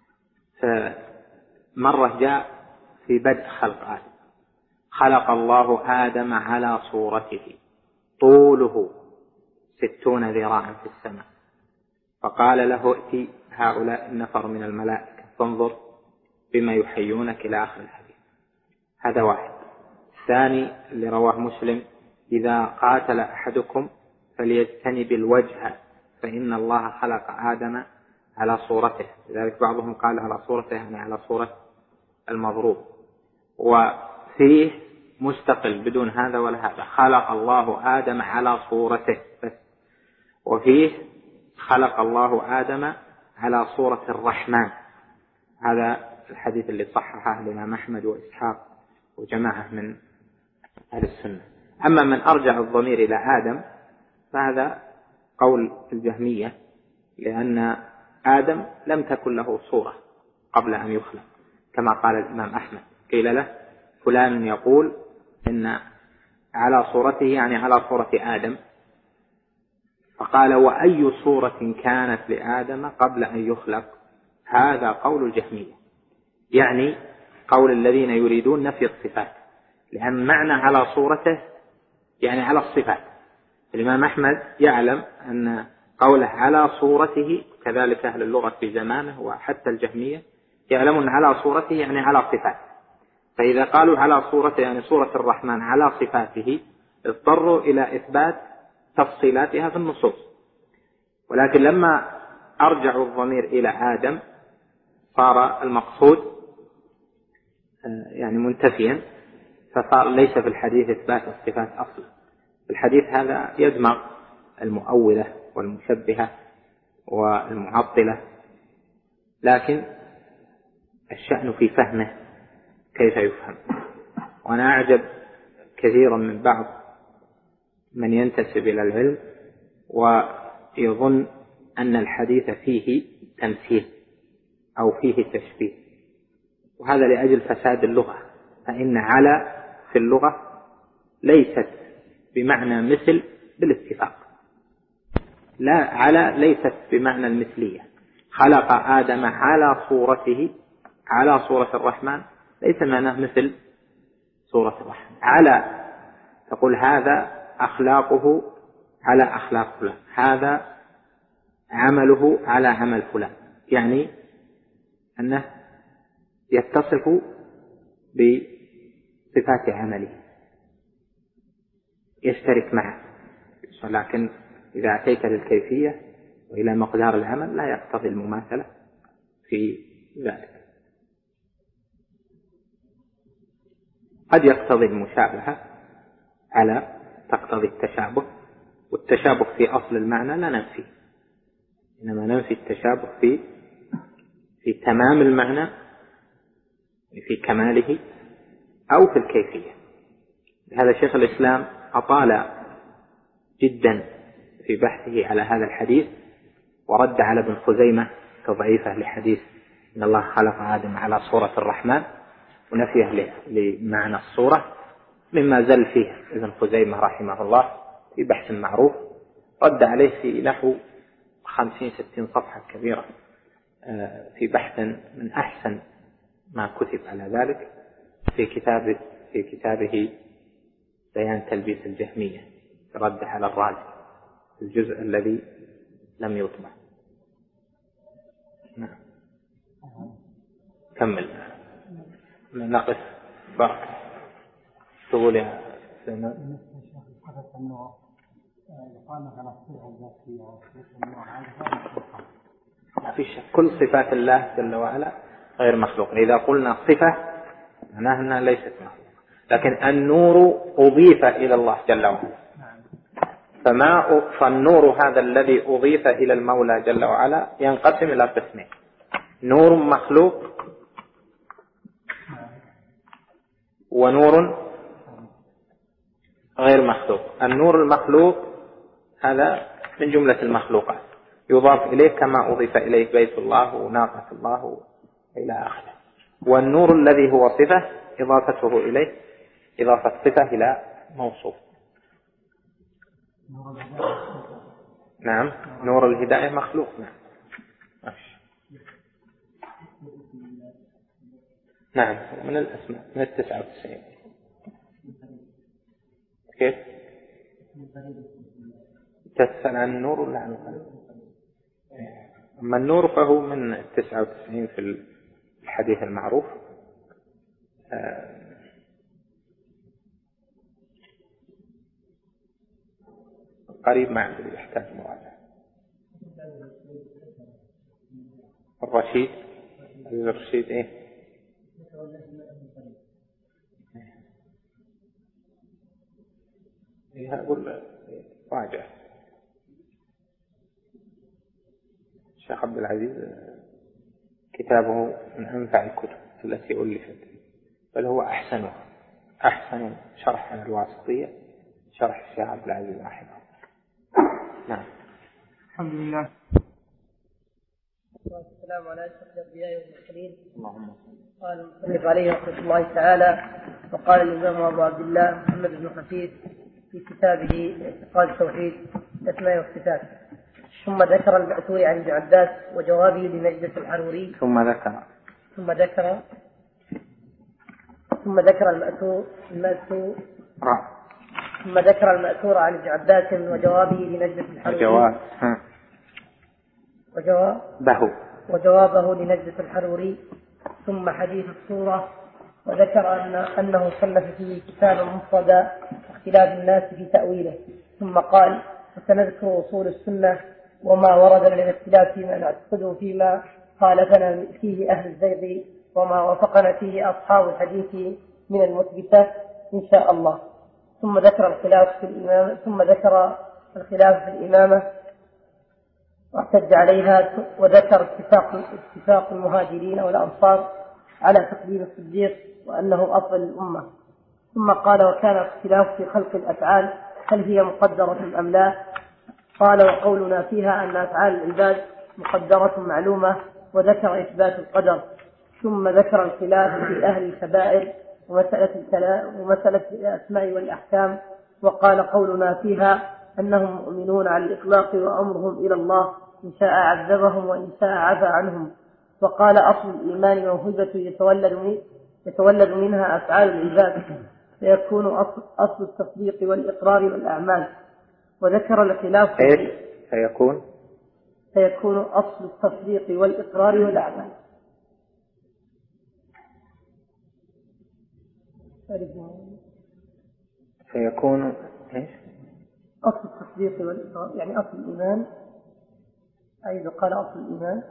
فمرة جاء في بدء خلق آدم خلق الله آدم على صورته طوله 60 ذراعا في السماء، فقال له ائتي هؤلاء النفر من الملائكة فانظر بما يحيونك إلى آخر الحديث. هذا واحد. الثاني اللي رواه مسلم إذا قاتل أحدكم فليجتنب الوجه فإن الله خلق آدم على صورته، لذلك بعضهم قال على صورته يعني على صورة المضروب. وفيه مستقل بدون هذا ولا هذا خلق الله آدم على صورته بس، وفيه خلق الله آدم على صورة الرحمن. هذا الحديث اللي صححه الإمام أحمد وإسحاق وجماعة من أهل السنة. أما من أرجع الضمير إلى آدم فهذا قول الجهمية، لأن آدم لم تكن له صورة قبل أن يخلق، كما قال الإمام أحمد قيل له فلان يقول إن على صورته يعني على صورة آدم، فقال وأي صورة كانت لآدم قبل أن يخلق؟ هذا قول الجهمية، يعني قول الذين يريدون نفي الصفات، لأن معنى على صورته يعني على الصفات. الإمام أحمد يعلم أن قوله على صورته، كذلك أهل اللغة في زمانه وحتى الجهمية يعلمون على صورته يعني على صفات، فإذا قالوا على صورته يعني صورة الرحمن على صفاته اضطروا إلى إثبات تفصيلاتها في النصوص. ولكن لما أرجعوا الضمير إلى آدم صار المقصود يعني منتفيا، فصار ليس في الحديث إثبات الصفات أصلا. الحديث هذا يدمغ المؤولة والمشبهة والمعطلة، لكن الشأن في فهمه كيف يفهم. وأنا أعجب كثيرا من بعض من ينتسب إلى العلم ويظن أن الحديث فيه تمثيل أو فيه تشبيه، وهذا لأجل فساد اللغة. فإن على في اللغة ليست بمعنى مثل بالاتفاق، لا، على ليست بمعنى المثلية. خلق آدم على صورته على صورة الرحمن ليس معناه مثل صورة الرحمن. على تقول هذا أخلاقه على أخلاق فلان، هذا عمله على عمل فلان، يعني أنه يتصف بصفات عمله يشترك معه، ولكن إذا أتيت للكيفية وإلى مقدار العمل لا يقتضي المماثلة في ذلك. قد يقتضي المشابهة على تقتضي التشابه، والتشابه في أصل المعنى لا ننفي، إنما ننفي التشابه في تمام المعنى، في كماله أو في الكيفية. هذا شيخ الإسلام أطال جدا في بحثه على هذا الحديث، ورد على ابن خزيمة تضعيفه لحديث إن الله خلق آدم على صورة الرحمن، ونفيه لمعنى الصورة، مما زل فيه ابن خزيمة رحمه الله في بحث معروف، رد عليه في نحو 50-60 صفحة كبيرة في بحث من أحسن ما كتب على ذلك في كتابه بيان تلبيس الجهمية، رد على الرازي، الجزء الذي لم يطبع. نعم. كمل نقص بارك. تقول يا سلمان ما في شك كل صفات الله جل وعلا غير مخلوق. إذا قلنا صفة معناها أنها ليست مخلوق، لكن النور أضيف إلى الله جل وعلا، فالنور هذا الذي أضيف إلى المولى جل وعلا ينقسم إلى قسمين: نور مخلوق ونور غير مخلوق. النور المخلوق هذا من جملة المخلوقات، يضاف إليه كما أضيف إليه بيت الله وناقة الله إلى آخره. والنور الذي هو صفة إضافته إليه إضافة صفة إلى موصوف. نعم، نور الهداية مخلوق. نعم من الأسماء، من 99. كيف تسأل عن النور ولا عن القلب؟ أما النور فهو من 99 في الحديث المعروف. قريب ما عنده يحتاج مراجعة. الرشيد إيه؟ أقول راجع الشيخ عبد العزيز، كتابه من أنفع الكتب التي ألفت، بل هو أحسن شرح على الواسطية شرح الشيخ عبد العزيز رحمه الله. نعم. الحمد لله والسلام على أشرف الأنبياء والمرسلين. اللهم قال المصنف عليه رحمة الله تعالى: وقال الإمام أبو عبد الله محمد بن خفيف في كتابه اعتقاد التوحيد الأسماء والصفات، ثم ذكر المأثور عن ابن عباس وجوابه لنجدة الحروري، ثم ذكر المأثور عن ابن عباس وجوابه لنجدة الحروري وجوابه لنجدة الحروري، ثم حديث الصورة، وذكر أنه صنف فيه كتابا مفردا اختلاف الناس في تأويله، ثم قال: وسنذكر أصول السنة وما ورد من الاختلاف فيما نعتقده فيما خالفنا فيه أهل الزيغ وما وافقنا فيه أصحاب الحديث من المثبتات إن شاء الله. ثم ذكر الخلاف في الإمامة واحتج عليها، وذكر اتفاق المهاجرين والأنصار على تقديم الصديق وأنه أفضل الأمة. ثم قال: وكان اختلاف في خلق الأفعال هل هي مقدرة أم لا؟ قال: وقولنا فيها أن أفعال العباد مقدرة معلومة، وذكر إثبات القدر. ثم ذكر الخلاف في أهل الكبائر ومسألة الأسماء والأحكام، وقال: قولنا فيها أنهم مؤمنون على الإطلاق وأمرهم إلى الله، إن شاء عذبهم وإن شاء عفى عنهم. وقال: أصل الإيمان موهبة يتولد منها أفعال العباد، فيكون أصل التصديق والإقرار والأعمال. وذكر الخلاف فيكون أصل التصديق والإقرار والأعمال. فيكون إيش؟ أصل التصديق والإقرار، يعني أصل الإيمان. أيضا قال أصل الإيمان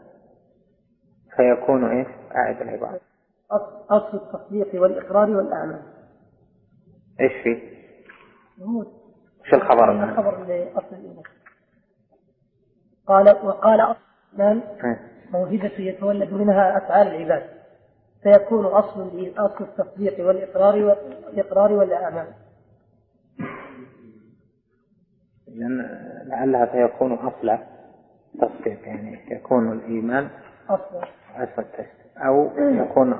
فيكون إيش؟ أعد العبارة. أصل التصديق والإقرار والأعمال. إيش فيه؟ شو الخبر؟ الخبر لأصل الإيمان. وقال أصل الإيمان موهبة يتولد منها أفعال العباد، فيكون أصل التصديق والإقرار والأعمال. لعلها فيكون أصل التصديق، يعني يكون الإيمان أصل التصديق، أو يكون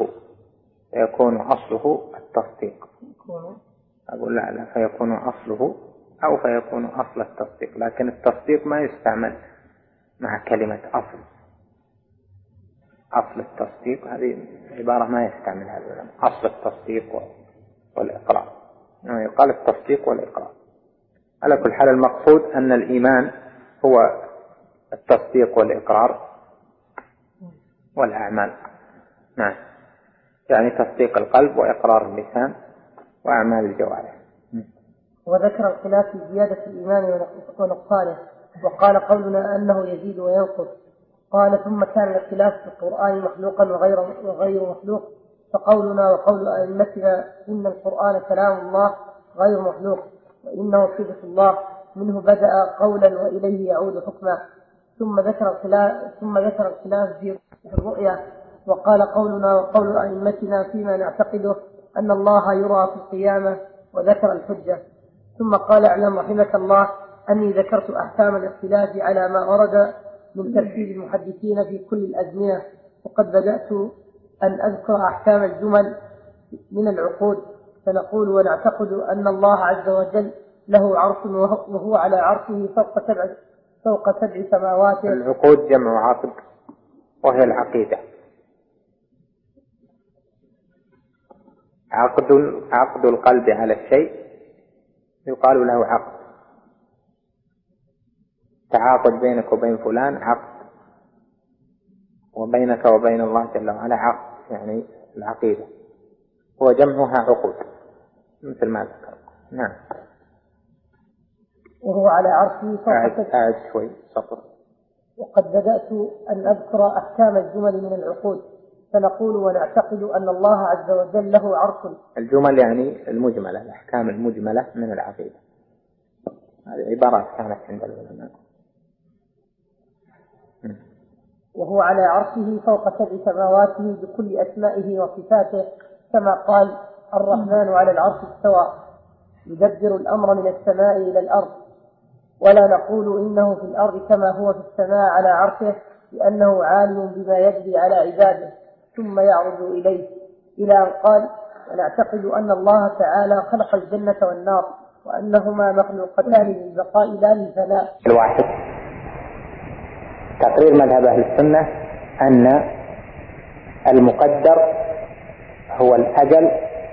أصله التصديق. أقول لا فيكون أصله أو فيكون أصل التصديق، لكن التصديق ما يستعمل مع كلمة أصل التصديق، هذه عبارة ما يستعمل هذا أصل التصديق والإقرار، يعني يقال التصديق والإقرار. على كل حال المقصود أن الإيمان هو التصديق والإقرار والأعمال. نعم، يعني تصديق القلب وإقرار اللسان وأعمال الجوارح. وذكر الخلاف في زيادة الإيمان ونقصانه، وقال قولنا أنه يزيد وينقص. قال ثم كان الاختلاف في القرآن مخلوقا وغير مخلوق، فقولنا وقول أئمتنا إن القرآن كلام الله غير مخلوق وإنه صفة الله، منه بدأ قولا وإليه يعود حكما. ثم ذكر الخلاف في الرؤيا، وقال قولنا وقول أئمتنا فيما نعتقده أن الله يرى في القيامة، وذكر الحجة. ثم قال اعلم رحمك الله أني ذكرت أحكام الاختلاف على ما ورد من ترتيب المحدثين في كل الأزمنة، وقد بدأت أن أذكر أحكام الجمل من العقود، فنقول ونعتقد أن الله عز وجل له عرش وهو على عرشه فوق سبع سماوات. العقود جمع عقد وهي العقيدة. عقد القلب على الشيء يقال له عقد. تعاقد بينك وبين فلان عقد، وبينك وبين الله جل وعلا عقد، يعني العقيدة هو جمعها عقود مثل ما ذكر. نعم. وهو على عرشه أعد شوي سطر. وقد بدأت أن أذكر أحكام الجمل من العقود، فنقول ونعتقد أن الله عز وجل له عرش. الجمل يعني المجملة، الأحكام المجملة من العقيدة، هذه عبارات كانت عند العلماء. وهو على عرشه فوق سبع سماواته بكل أسمائه وصفاته، كما قال الرحمن على العرش استوى يدبر الأمر من السماء إلى الأرض. ولا نقول إنه في الأرض كما هو في السماء على عرشه، لأنه عالم بما يجري على عباده ثم يعرض إليه، إلى أن قال ونعتقد أن الله تعالى خلق الجنة والنار وأنهما مخلوقتان للبقاء لا للفناء. الواحد تقرير مذهب أهل السنة أن المقدر هو الأجل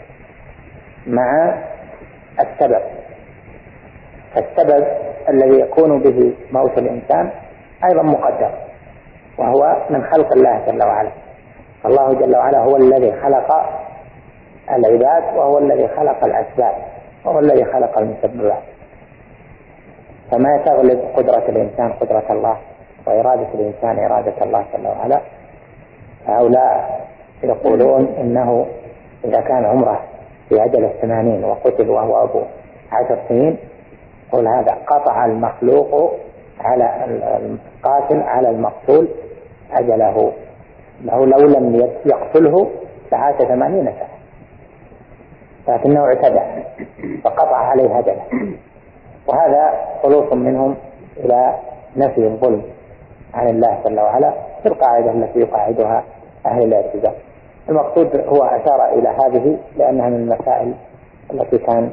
مع السبب، فالسبب الذي يكون به موت الإنسان أيضا مقدر، وهو من خلق الله جل وعلا. الله جل وعلا هو الذي خلق العباد، وهو الذي خلق الأسباب، وهو الذي خلق المسببات، فما تغلب قدرة الإنسان قدرة الله، وإرادة الإنسان إرادة الله جل وعلا. هؤلاء يقولون إنه إذا كان عمره في أجل 80 وقتل وهو أبو 10 سنين، قل هذا قطع المخلوق على القاتل على المقتول أجله، له لو لم يقتله لعاش 80 سنة، لكنه اعتدى فقطع عليه أجله. وهذا خلوص منهم إلى نفي الظلم عن الله جل وعلا في القاعدة التي يقاعدها أهل الاعتزال. المقصود هو أشار إلى هذه لأنها من المسائل التي كان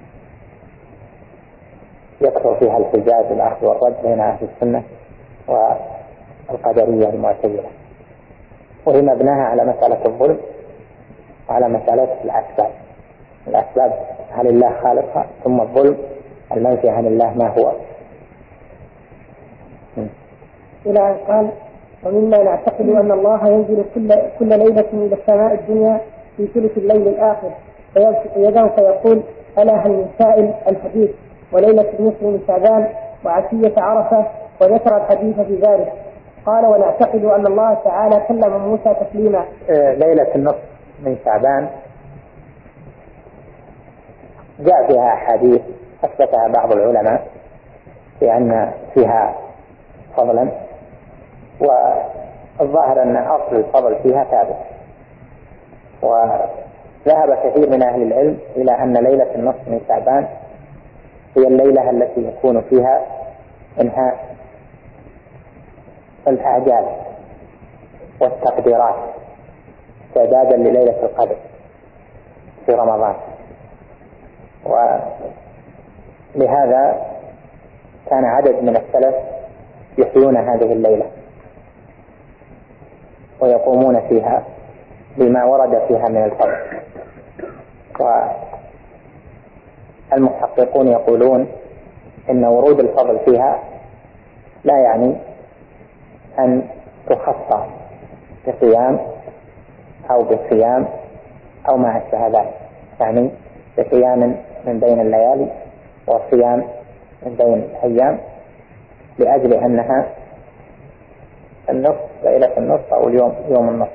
يكثر فيها الحجاج الأخذ والرد بين أهل السنة والقدرية المعتزلة، وهي مبناها على مسألة الظلم وعلى مسألة الأسباب هل الله خالقها، ثم الظلم المنفي عن الله ما هو. إلى أن قال ومما نعتقد أن الله ينزل كل ليلة إلى السماء الدنيا في ثلث الليل الآخر فيبسط يده فيقول ألا هل من سائل، الحديث، وليلة النصف من شعبان وعشية عرفة، وذكر الحديث في ذلك. قال ونعتقد أن الله تعالى كلم موسى تكليما. ليلة النصف من شعبان جاء فيها أحاديث أثبتها بعض العلماء بأن فيها فضلا، والظاهر أن أصل الفضل فيها ثابت. وذهب كثير من أهل العلم إلى أن ليلة النصف من شعبان هي الليلة التي يكون فيها إنهاء الأعجال والتقديرات استعدادا لليلة القدر في رمضان. ولهذا كان عدد من السلف يحيون هذه الليلة ويقومون فيها بما ورد فيها من الفضل. والمحققون يقولون إن ورود الفضل فيها لا يعني أن تخصص بقيام أو بصيام أو ما أشبه ذلك، يعني بقيام من بين الليالي وصيام من بين الأيام، لأجل أنها النصف، ليلة النصف أو يوم النصف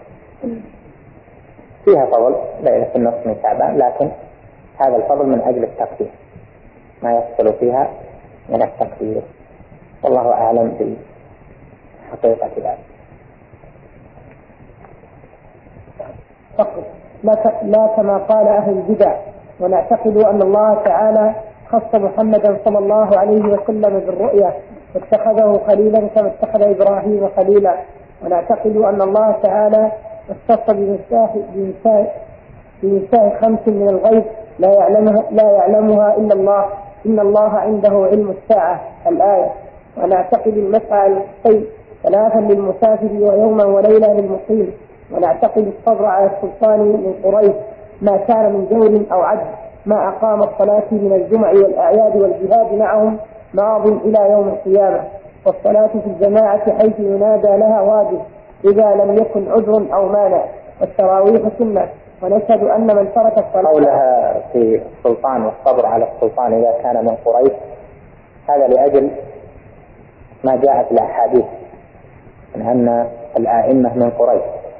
فيها فضل ليلة النصف من شعبان، لكن هذا الفضل من أجل التقدير، ما يحصل فيها من التقدير، والله أعلم بحقيقة ذلك. لا كما قال أهل البدع، ونعتقد أن الله تعالى خص محمدا صلى الله عليه وسلم بالرؤيا واتخذه خليلا كما اتخذ إبراهيم خليلا، ونعتقد أن الله تعالى اختص بمفتاح 5 من الغيب لا يعلمها إلا الله، إن الله عنده علم الساعة الآية، ونعتقد المسعى للخيل 3 للمسافر ويوما وليلة للمقيم، ونعتقد الصبر على السلطان من قريش ما كان من جور أو عدل، ما أقام الصلاة من الجمع والأعياد والجهاد معهم ماض إلى يوم القيامة، والصلاة في الجماعة حيث ينادى لها واجب إذا لم يكن عذر أو مانع، والتراويح سنة، ونشهد أن من ترك الصلاة. قولها في السلطان والصبر على السلطان إذا كان من قريش، هذا لأجل ما جاء في الأحاديث من أن الآئمة من قريش،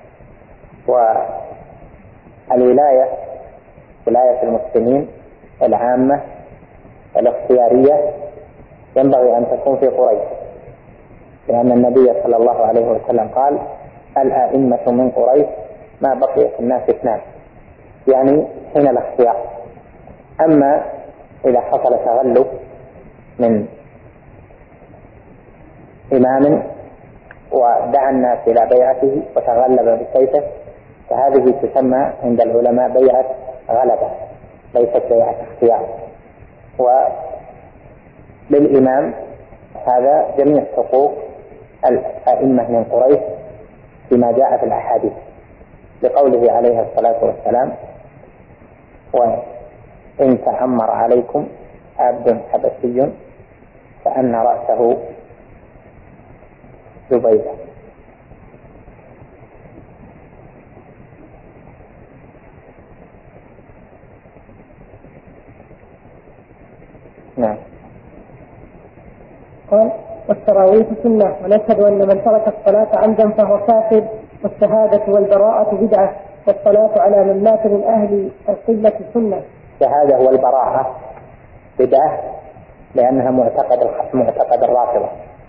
والولاية ولاية المسلمين العامة الاختيارية ينبغي أن تكون في قريش، لأن النبي صلى الله عليه وسلم قال الآئمة من قريش ما بقي في الناس 2، يعني حين الاختيار. أما إذا حصل تغلب من إمام ودعا الناس إلى بيعته وتغلب بسيفه، فهذه تسمى عند العلماء بيعة غلبة، ليست بيعة اختيار. وللإمام هذا جميع حقوق الأئمة من قريش فيما جاء في الأحاديث، لقوله عليه الصلاة والسلام وإن تأمر عليكم عبد حبشي فأن رأسه زبيدة. نعم. قال والتراويح سنة، ونشهد أن من ترك الصلاة عمدا فهو كافر، والشهادة والبراءة بدعة، والصلاة على من مات من أهل القبلة سنة. الشهادة والبراءة بدعة لأنها معتقد الرافضة،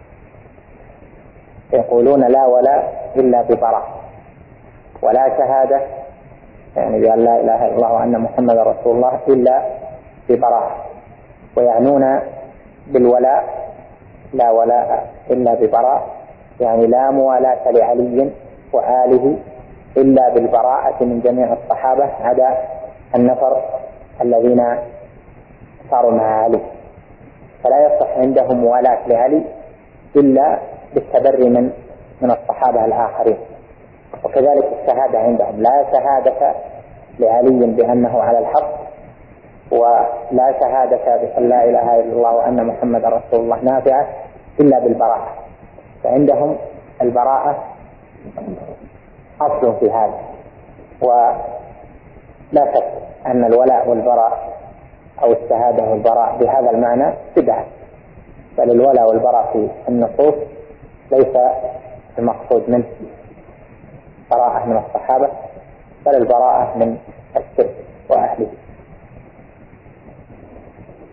يقولون لا ولاء إلا ببراءة، ولا شهادة يعني بأن لا إله إلا الله وأن محمد رسول الله إلا ببراءة، ويعنون بالولاء لا ولاء إلا ببراءة، يعني لا موالاة لعلي وآله إلا بالبراءة من جميع الصحابة عدا النفر الذين صاروا مع علي، فلا يصح عندهم موالاة لعلي إلا بالتبري من الصحابة الآخرين. وكذلك الشهادة عندهم لا شهادة لعلي بأنه على الحق، ولا شهادة بأن لا إله إلا الله وأن محمد رسول الله نافعة إلا بالبراءة، فعندهم البراءة أصل في هذا. ولا شك أن الولاء والبراء أو الشهادة والبراء بهذا المعنى بدعة، بل الولاء والبراء في النصوص ليس المقصود منه براءة من الصحابة، بل البراءة من الشرك وأهله.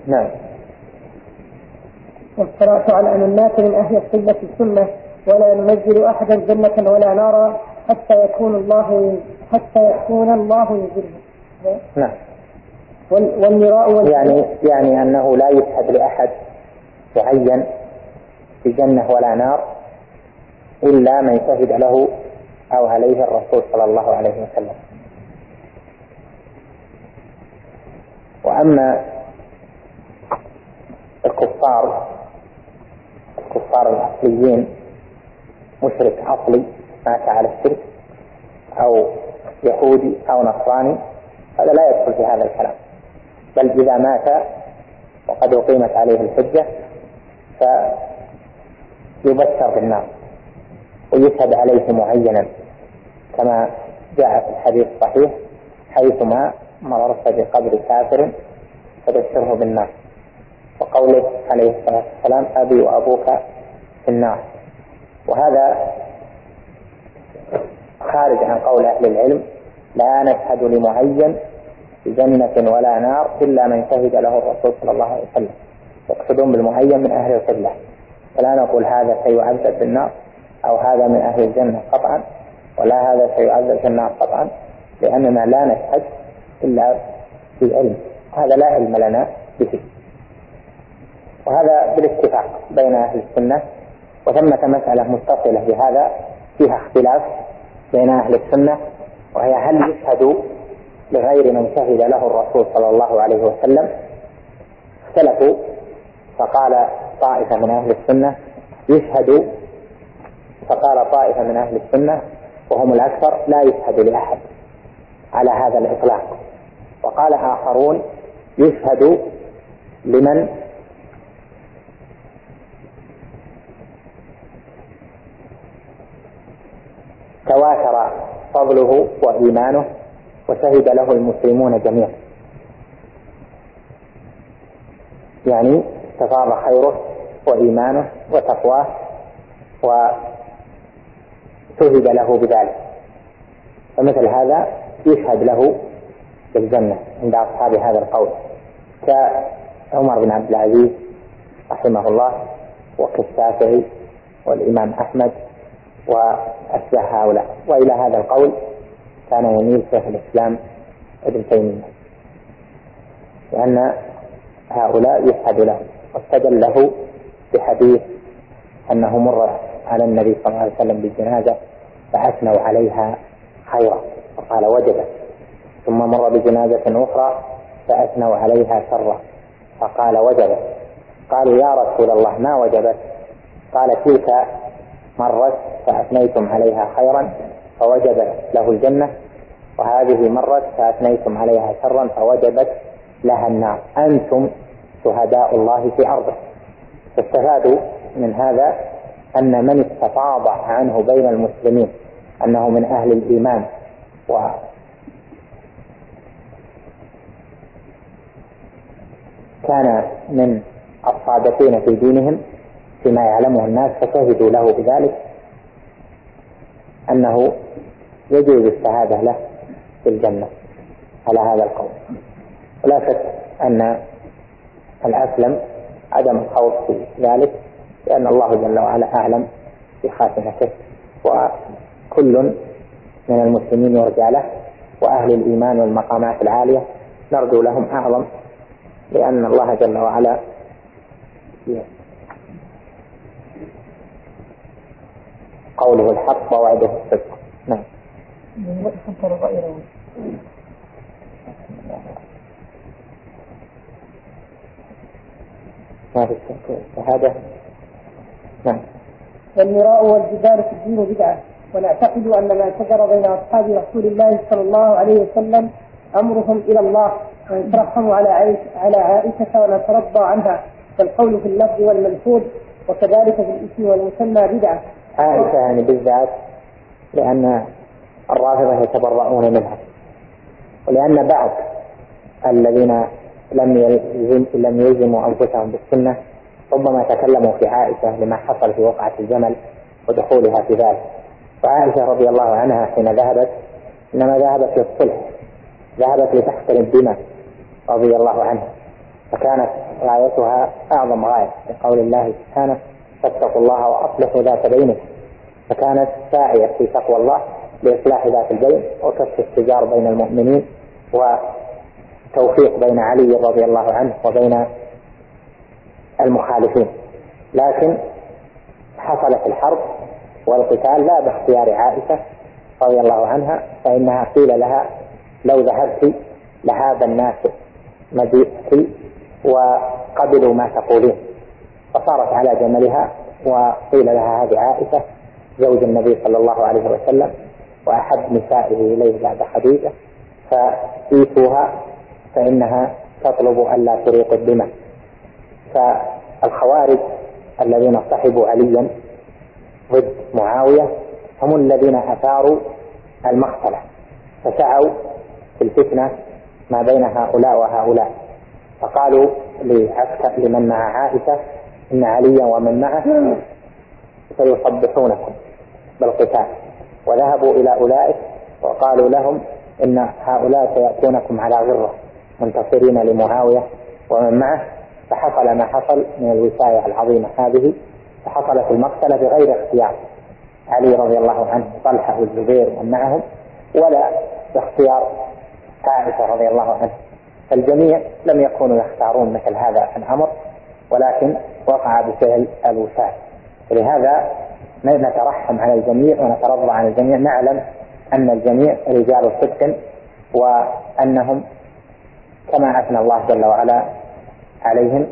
نعم. وافترأت على أن الناس من أهل القبلة السنة ولا ننزل أحدا جنة ولا نارا حتى يكون الله ينزله. نعم. والمراء يعني أنه لا يشهد لأحد معين في جنة ولا نار إلا من شهد له أو عليه الرسول صلى الله عليه وسلم. وأما الكفار الأصليين، مشرك أصلي مات على الشرك أو يهودي أو نصراني، هذا لا يدخل في هذا الكلام، بل إذا مات وقد أقيمت عليه الحجة فيبشر بالنار ويشهد عليه معينا كما جاء في الحديث الصحيح: حيثما مررت بقبر كافر فبشره بالنار. وقوله عليه الصلاة والسلام: أبي وأبوك في النار. وهذا خارج عن قول أهل العلم: لا نشهد لمعين بجنة ولا نار إلا من شهد له الرسول صلى الله عليه وسلم. يقصدون بالمعين من أهل القبلة، فلا نقول هذا سيعذب بالنار أو هذا من أهل الجنة قطعا، ولا هذا سيعذب في النار قطعا، لأننا لا نشهد إلا في علم، هذا لا علم لنا به. وهذا بالاتفاق بين أهل السنة. وثمة مسألة متصلة بهذا فيها اختلاف بين أهل السنة، وهي: هل يشهد لغير من شهد له الرسول صلى الله عليه وسلم؟ اختلفوا، فقال طائفة من أهل السنة يشهد، فقال طائفة من أهل السنة وهم الأكثر لا يشهد لأحد على هذا الإطلاق. وقال آخرون يشهد لمن تواتر فضله وإيمانه وشهد له المسلمون جميعا، يعني تفاضل خيره وإيمانه وتقواه وشهد له بذلك، فمثل هذا يشهد له بالجنة عند أصحاب هذا القول، كعمر بن عبد العزيز رحمه الله وكالشافعي والإمام أحمد وأشبه هؤلاء. وإلى هذا القول كان يميل شيخ الإسلام ابن تيمية، لأن هؤلاء يشهد له، واستدل له بحديث أنه مر على النبي صلى الله عليه وسلم بالجنازة فأثنوا عليها خيرا فقال وجبت، ثم مر بجنازة أخرى فأثنوا عليها شرا فقال وجبت. قالوا: يا رسول الله ما وجبت؟ قال: تلك مرت فأثنيتم عليها خيرا فوجبت له الجنة، وهذه مرت فأثنيتم عليها شرا فوجبت لها النار، أنتم شهداء الله في أرضه. فاستفادوا من هذا أن من استفاض عنه بين المسلمين أنه من أهل الإيمان وكان من الصادقين في دينهم فيما يعلمه الناس فشهدوا له بذلك، أنه يجوز الشهادة له في الجنة على هذا القول. ولا شك أن الأسلم عدم الخوف في ذلك، لأن الله جل وعلا أعلم بخاتمته، وكل من المسلمين يرجى له، وأهل الإيمان والمقامات العالية نرجو لهم أعظم، لأن الله جل وعلا قوله الحق ووعده الصدق. نعم. ما في الشهادة. نعم. والمراء والجدال في الدين بدعة، ونعتقد أن ما شجر بين أصحاب رسول الله صلى الله عليه وسلم أمرهم إلى الله، ونترحم على عائشة ونترضى عنها، فالقول في اللفظ والملفوظ، وكذلك في الاسم والمسمى بدعة. عائشة يعني بالذات، لأن الرافضة يتبرؤون منها، ولأن بعض الذين لم يلزموا أنفسهم بالسنة ربما تكلموا في عائشة لما حصل في وقعة الجمل ودخولها في ذلك. وعائشة رضي الله عنها حين ذهبت إنما ذهبت للصلح، ذهبت لتحقن الدماء رضي الله عنها، فكانت غايتها أعظم غاية لقول الله سبحانه فاتقوا الله وأصلحوا ذات بينكم، فكانت ساعية في تقوى الله لإصلاح ذات البين وكف الشجار بين المؤمنين وتوفيق بين علي رضي الله عنه وبين المخالفين. لكن حصلت الحرب والقتال لا باختيار عائشة رضي الله عنها، فإنها قيل لها لو ذهبت لهذا الناس مجيئك وقبلوا ما تقولين، فصارت على جملها وقيل لها هذه عائشة زوج النبي صلى الله عليه وسلم وأحب نسائه إليه بعد خديجة، فإيتوها فإنها تطلب ألا تريق الدماء. فالخوارج الذين صحبوا عليا ضد معاوية هم الذين أثاروا المقتلة، فسعوا في الفتنة ما بين هؤلاء وهؤلاء، فقالوا لمن مع عائشة إن عليا ومن معه سيصبحونكم بالقتال، وذهبوا إلى أولئك وقالوا لهم إن هؤلاء سيأتونكم على غرة منتصرين لمعاوية ومن معه، فحصل ما حصل من الوصاية العظيمة هذه، فحصلت المقتلة بغير اختيار علي رضي الله عنه طلحة والزبير ومن معهم، ولا باختيار عائشة رضي الله عنها. الجميع لم يكونوا يختارون مثل هذا الأمر، ولكن وقع بفعل الوفاة. ولهذا نترحم على الجميع ونترضى عن الجميع، نعلم أن الجميع رجال صدق وأنهم كما أثنى الله جل وعلا عليهم،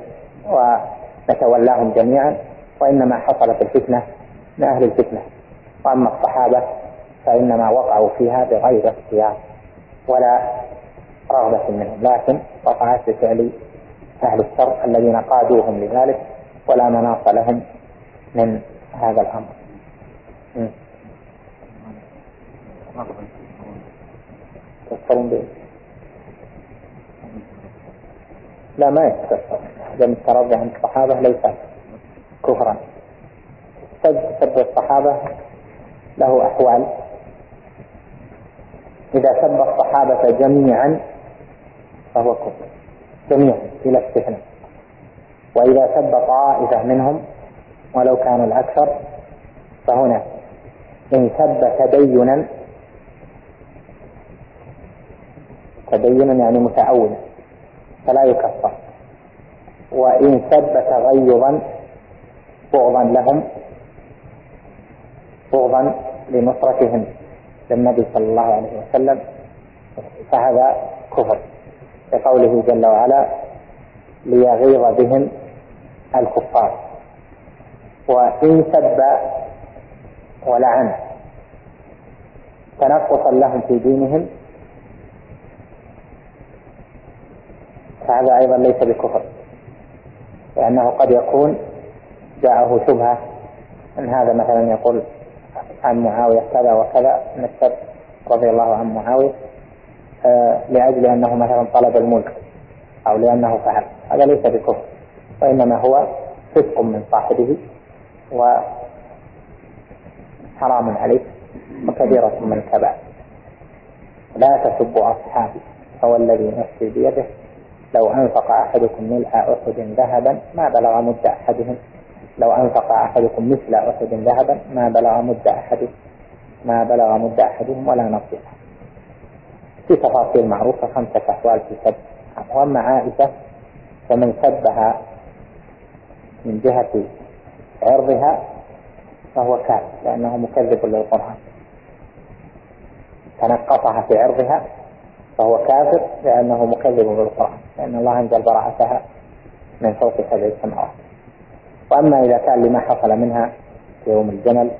ونتولاهم جميعا، وإنما حصلت الفتنة من أهل الفتنة. وأما الصحابة فإنما وقعوا فيها بغير اختيار ولا رغبة منهم، لكن وقعت بفعل أهل الشر الذين قادوهم لذلك ولا مناص لهم من هذا الأمر. تذكرون به؟ لا، ما يتكفر، لأن الترضي عن الصحابة ليس كفرا. سب الصحابة له أحوال، إذا سب الصحابة جميعا فهو كفر جميعا بلا استثناء، وإذا سب طائفة منهم ولو كانوا الأكثر فهنا إن سب تدينا يعني متعونا فلا يكفر، وإن سب تغيظا بغضا لهم بغضا لنصرتهم للنبي صلى الله عليه وسلم فهذا كفر، لقوله جل وعلا ليغيظ بهم الكفار. وإن سب ولعن تنقصا لهم في دينهم فهذا أيضا ليس بكفر، لأنه قد يكون جاءه شبهة أن هذا مثلا يقول عن معاوية كذا وكذا من السب رضي الله عن معاوية لأجل أنه مثلا طلب الملك أو لأنه فعل، هذا ليس بكفر، وإنما هو فسق من صاحبه وحرام عليه وكبيرة من الكبائر. لا تسبوا أصحابي هو الذي نفسي بيده لو أنفق أحدكم ملء أحد ذهبا ما بلغ مد أحدهم، لو أنفق أحدكم مثل أحد ذهبا ما بلغ مد أحدهم ولا نصيحة. في تفاصيل معروفة 5 أحوال في سب. وأما عائشة فمن سبها من جهة عرضها فهو كافر لأنه مكذب للقرآن، تنقصها في عرضها فهو كافر لأنه مكذب بالقرآن، لأن الله أنزل براءتها من فوق 7 سماوات. وأما إذا كان لما حصل منها في يوم الجمل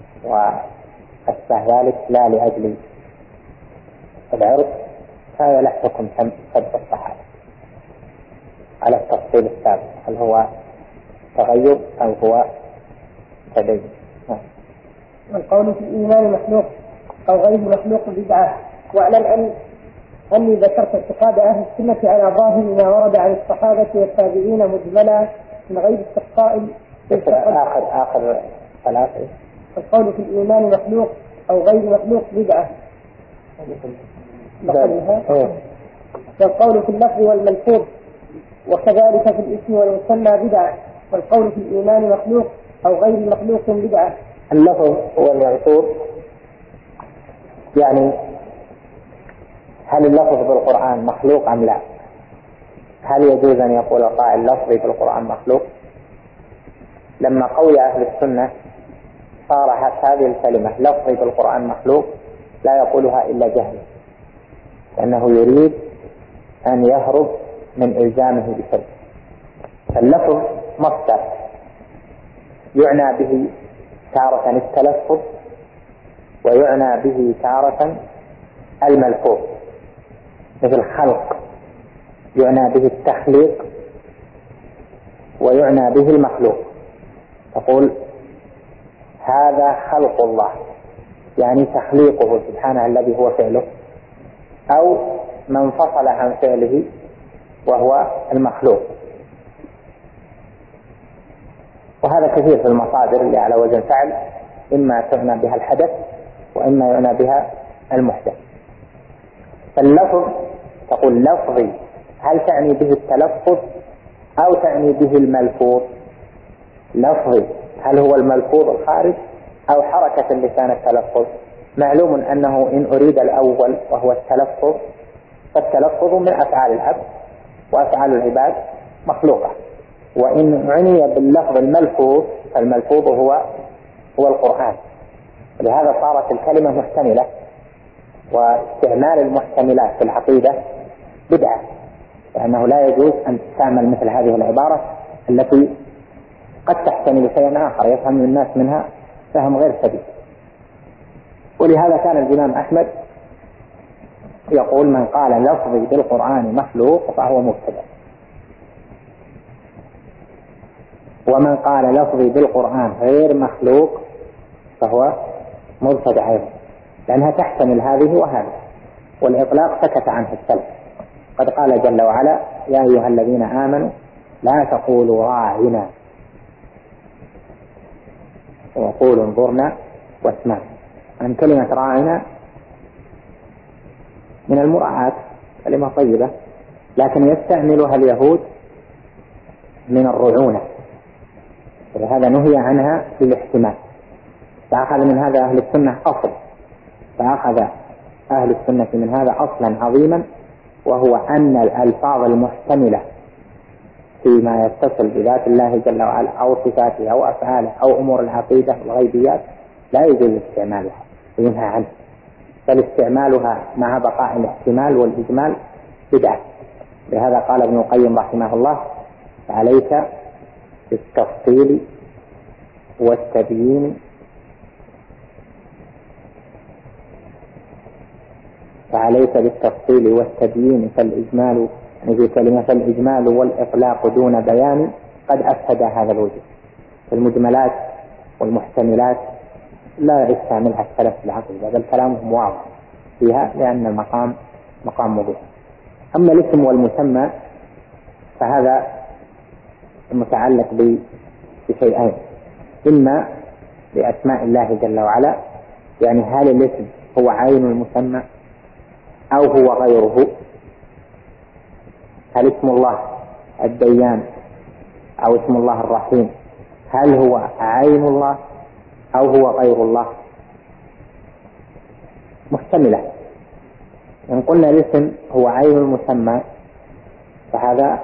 وأشبه ذلك لا لأجل العرض فهذا لا حكم سب الصحابة على التفصيل السابق، هل هو تغير أو هو تدين. والقول في الإيمان مخلوق أو غير مخلوق بدعة. واعلم أني ذكرت اعتقاد أهل السنة على ظاهر ما ورد عن الصحابة والتابعين مجملا من غير استقصاء. آخر 3. القول في الإيمان مخلوق أو غير مخلوق بدعة. والقول في اللفظ والملفوظ وكذلك في الاسم والمسمى بدعة، والقول في الإيمان مخلوق أو غير مخلوق بدعة. اللفظ هو المنصوب، يعني هل اللفظ بالقرآن مخلوق أم لا؟ هل يجوز أن يقول قائل لفظي بالقرآن مخلوق؟ لما قول أهل السنة صارت هذه الكلمة لفظي بالقرآن مخلوق لا يقولها إلا جهل، لأنه يريد أن يهرب من إلزامه بشيء. فاللفظ مصدر يعنى به تارة التلفظ ويعنى به تارة الملفوظ، مثل خلق يعنى به التخليق ويعنى به المخلوق. تقول هذا خلق الله، يعني تخليقه سبحانه الذي هو فعله، أو ما انفصل عن فعله وهو المخلوق. وهذا كثير في المصادر اللي على وزن فعل، إما تعنى بها الحدث وإما يعنى بها المحدث. فاللفظ تقول لفظي، هل تعني به التلفظ أو تعني به الملفوظ؟ لفظي هل هو الملفوظ الخارج أو حركة اللسان التلفظ؟ معلوم أنه إن أريد الأول وهو التلفظ فالتلفظ من أفعال العبد وأفعال العباد مخلوقة، وإن عني باللفظ الملفوظ فالملفوظ هو القرآن. لهذا صارت الكلمة محتملة، واستعمال المحتملات في العقيدة بدعة، لأنه لا يجوز أن تستعمل مثل هذه العبارة التي قد تحتمل شيئا آخر يفهم الناس منها فهم غير سديد. ولهذا كان الإمام أحمد يقول من قال لفظي بالقرآن مخلوق فهو مبتدع، ومن قال لفظي بالقرآن غير مخلوق فهو مبتدع أيضا، لأنها تحتمل هذه وهذه، والإطلاق سكت عنه السلف. قد قال جل وعلا يا أيها الذين آمنوا لا تقولوا راعنا وقولوا انظرنا واسمعوا. عن كلمة راعنا من المراعاة، كلمة طيبة، لكن يستعملها اليهود من الرعونة، ولهذا نهي عنها للاحتمال. فأخذ من هذا أهل السنة أصل، فأخذ أهل السنة من هذا أصلا عظيما، وهو أن الألفاظ المحتملة فيما يتصل بذات الله جل وعلا أو صفاته أو أفعاله أو أمور العقيدة والغيبيات لا يجوز استعمالها وينهى عنه، بل استعمالها مع بقاء الاحتمال والإجمال بدعة. لهذا قال ابن القيم رحمه الله عليك بالتفصيل والتبيين فعليك بالتفصيل والتبيين فالإجمال، يعني في كلمة الإجمال والإطلاق دون بيان قد أفسد هذا الوجه. المجملات والمحتملات لا يستعملها السلف في العقيدة، بل كلامهم واضح فيها لأن المقام مقام وضوح. أما الاسم والمسمى فهذا متعلق بشيئين، إما بأسماء الله جل وعلا، يعني هل الاسم هو عين المسمى أو هو غيره؟ هل اسم الله الديان أو اسم الله الرحيم هل هو عين الله أو هو غير الله؟ محتملة. إن قلنا الاسم هو عين المسمى فهذا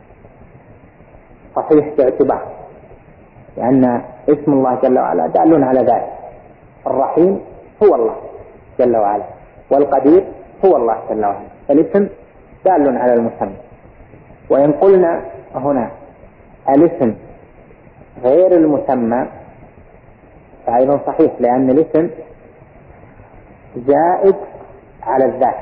صحيح باعتبار، لأن اسم الله جل وعلا دال على ذلك. الرحيم هو الله جل وعلا، والقدير هو الله جل وعلا، فالاسم دال على المسمى. وإن قلنا هنا الاسم غير المسمى فأيضا صحيح، لأن الاسم زائد على الذات،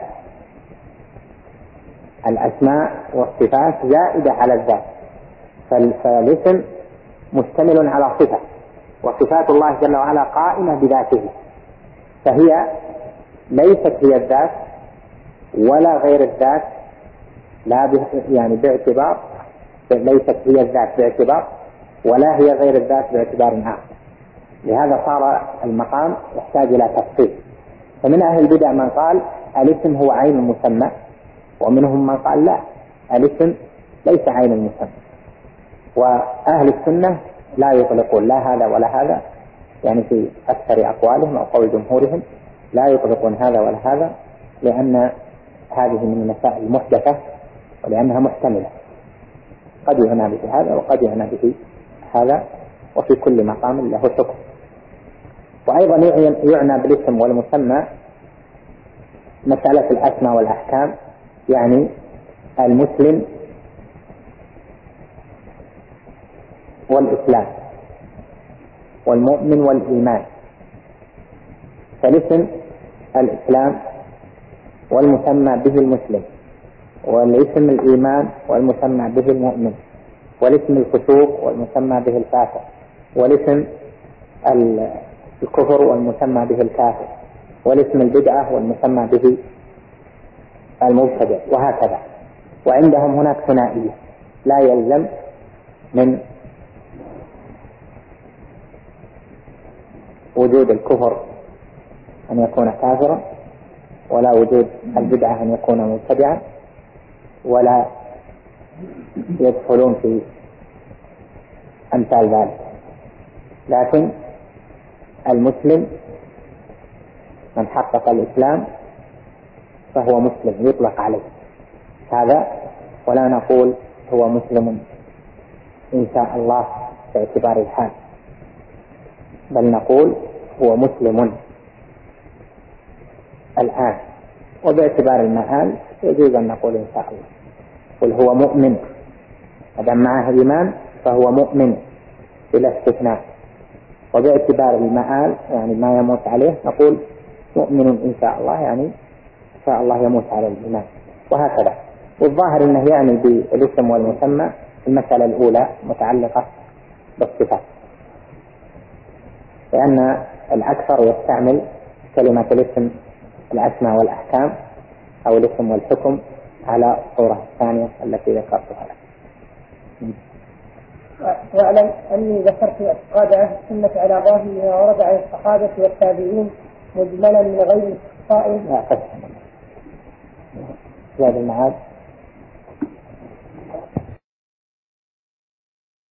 الأسماء والصفات زائدة على الذات، فالاسم مشتمل على صفة، وصفات الله جل وعلا قائمة بذاته، فهي ليست هي الذات ولا غير الذات، لا يعني باعتبار ليست هي الذات باعتبار ولا هي غير الذات باعتبار آخر. لهذا صار المقام يحتاج إلى تفصيل. فمن أهل البدع من قال الاسم هو عين المسمى، ومنهم من قال لا، الاسم ليس عين المسمى. وأهل السنة لا يطلقون لا هذا ولا هذا، يعني في أكثر أقوالهم أو قول جمهورهم لا يطلقون هذا ولا هذا، لأن هذه من المسائل المحدثة ولأنها محتملة، قد يعنى به هذا وقد يعنى به هذا، وفي كل مقام له حكم. وأيضا يعنى بالاسم والمسمى مسألة الأسماء والأحكام، يعني المسلم والإسلام والمؤمن والإيمان، فالاسم الإسلام والمسمى به المسلم، والاسم الإيمان والمسمى به المؤمن، والاسم الفسوق والمسمى به الكافر، والاسم الكفر والمسمى به الكافر، والاسم البدعة والمسمى به المبتدع، وهكذا. وعندهم هناك ثنائية، لا يلزم من وجود الكفر أن يكون كافرا، ولا وجود البدعة أن يكون مبتدعا، ولا يدخلون في أمثال ذلك. لكن المسلم من حقق الإسلام فهو مسلم يطلق عليه هذا، ولا نقول هو مسلم إن شاء الله باعتبار الحال، بل نقول هو مسلم الآن، وباعتبار المآل يجوز أن نقول إن شاء الله. قل هو مؤمن، إذا معه إيمان فهو مؤمن بلا استثناء، وباعتبار المآل يعني ما يموت عليه نقول مؤمن إن شاء الله، يعني إن شاء الله يموت على الإيمان، وهكذا. والظاهر أنه يعني بالاسم والمسمى المسألة الأولى متعلقة بالصفات، لأن الأكثر يستعمل كلمة الاسم الأسماء والأحكام أو الاسم والحكم على الصورة الثانية التي ذكرتها لك. واعلم أني ذكرت اعتقاد أهل السنة على ظاهر ما ورد عن الصحابة والتابعين مجملا من غير استقصاء. لا قسم زاد المعاد.